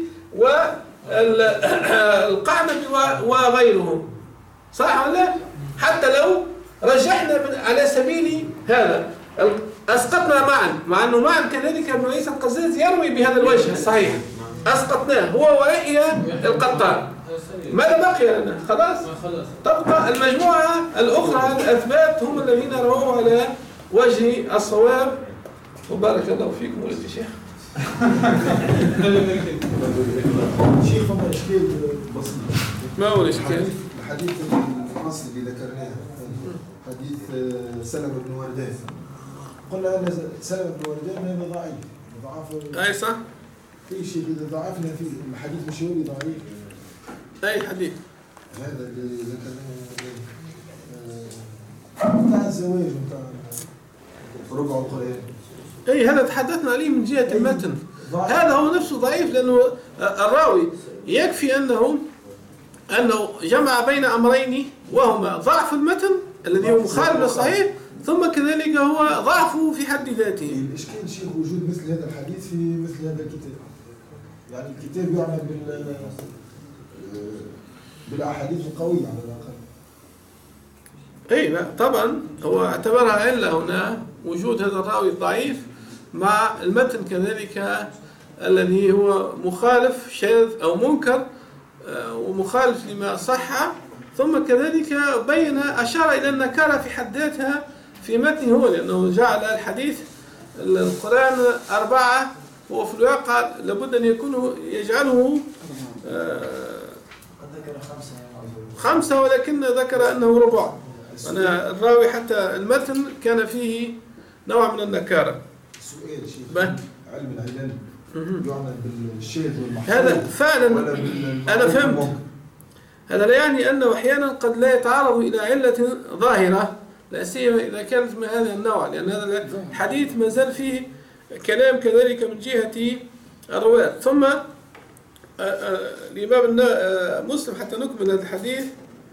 والقعنبي وغيرهم. صح ولا؟ حتى لو رجحنا على سبيل هذا أسقطنا معا، مع أنه معا كذلك ابن عيسى القزاز يروي بهذا الوجه الصحيح، أسقطناه هو ويحيى القطان. ماذا بقي لنا؟ خلاص تبقى المجموعة الأخرى الأثبات هم الذين رووا على وجه الصواب. وبارك الله فيكم ولد الشيخ.
شيخ ما إشكال بسيط.
ما هو الإشكال؟
الحديث الأصلي اللي ذكرناه حديث سلمة بن وردان، قلنا أن سلمة بن وردان هذا ضعيف ضعف.
أي صح؟
في شيء إذا ضعفنا فيه الحديث مشهور ضعيف.
أي حديث؟
هذا اللي ذكرناه بتاع الزواج وبتاع ربع القرآن.
أي هذا تحدثنا عليه من جهة المتن، هذا هو نفسه ضعيف لأنه الراوي يكفي أنه جمع بين أمرين وهما ضعف المتن الذي هو مخالف للصحيح، ثم كذلك هو ضعفه في حد ذاته.
الإشكال شيخ وجود مثل هذا الحديث في مثل هذا الكتاب، يعني الكتاب يعمل بالأحاديث القوية على الأقل.
أي لا طبعا هو اعتبرها علة هنا وجود هذا الراوي الضعيف مع المتن كذلك الذي هو مخالف شاذ أو منكر ومخالف لما صح، ثم كذلك أشار إلى النكارة في حد ذاتها في متنه هو، لأنه جعل الحديث القرآن 4 هو في الواقع لابد أن يكون يجعله 5 ولكن ذكر أنه ربع. أنا الراوي حتى المتن كان فيه نوع من النكارة.
سؤال شيخ، علم العلل يعمل بالشاذ والمحفوظ
هذا فعلا أنا فهمت. هذا لا يعني أنه أحيانا قد لا يتعرض إلى علة ظاهرة، لا سيما إذا كانت من هذا النوع، لأن هذا الحديث ما زال فيه كلام كذلك من جهة الرواة. ثم الإمام مسلم حتى نكمل هذا الحديث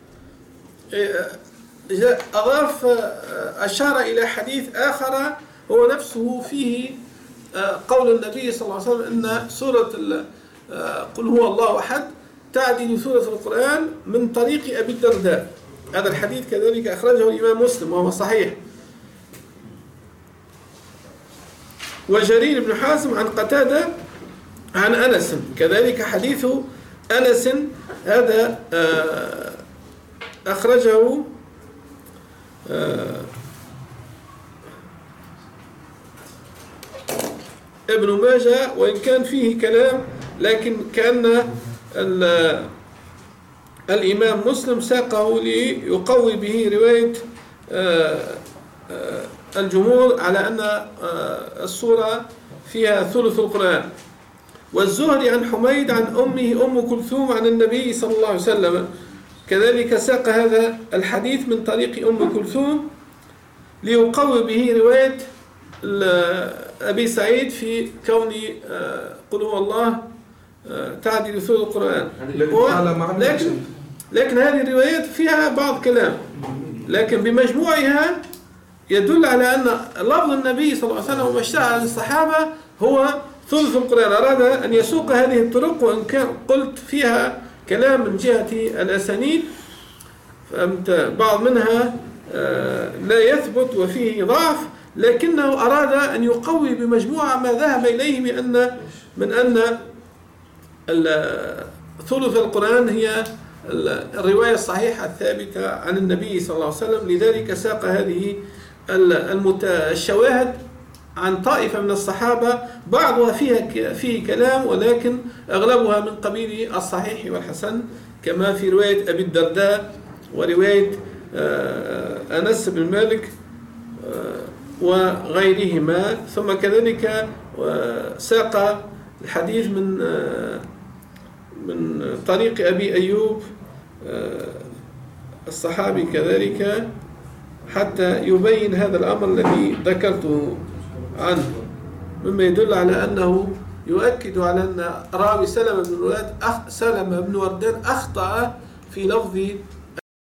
أضاف أشار إلى حديث آخر هو نفسه فيه قول النبي صلى الله عليه وسلم أن سورة قل هو الله أحد تعدل سورة القرآن من طريق أبي الدرداء. هذا الحديث كذلك أخرجه الإمام مسلم وهو صحيح. وجرير بن حازم عن قتادة عن أنس كذلك حديث أنس هذا أخرجه ابن ماجه، وإن كان فيه كلام لكن كأن الإمام مسلم ساقه ليقوي به رواية الجمهور على أن السورة فيها ثلث القرآن. والزهري عن حميد عن أمه أم كلثوم عن النبي صلى الله عليه وسلم. كذلك ساق هذا الحديث من طريق أم كلثوم ليقوي به رواية أبي سعيد في كون قل هو الله تعدل ثلث القرآن. لكن هذه الروايات فيها بعض كلام، لكن بمجموعها يدل على أن لفظ النبي صلى الله عليه وسلم وما اشتهر عن الصحابة هو ثلث القرآن. أراد أن يسوق هذه الطرق، وإن كان قلت فيها كلام من جهة الأسانيد بعض منها لا يثبت وفيه ضعف، لكنه أراد أن يقوي بمجموعة ما ذهب إليه من أن ثلث القرآن هي الرواية الصحيحة الثابتة عن النبي صلى الله عليه وسلم. لذلك ساق هذه الشواهد عن طائفة من الصحابة، بعضها فيه كلام، ولكن أغلبها من قبيل الصحيح والحسن، كما في رواية أبي الدرداء ورواية أنس بن مالك وغيرهما. ثم كذلك ساق الحديث من طريق أبي أيوب الصحابي كذلك، حتى يبين هذا الأمر الذي ذكرته عنه، مما يدل على أنه يؤكد على أن راوي سلمة بن وردان أخطأ في لفظ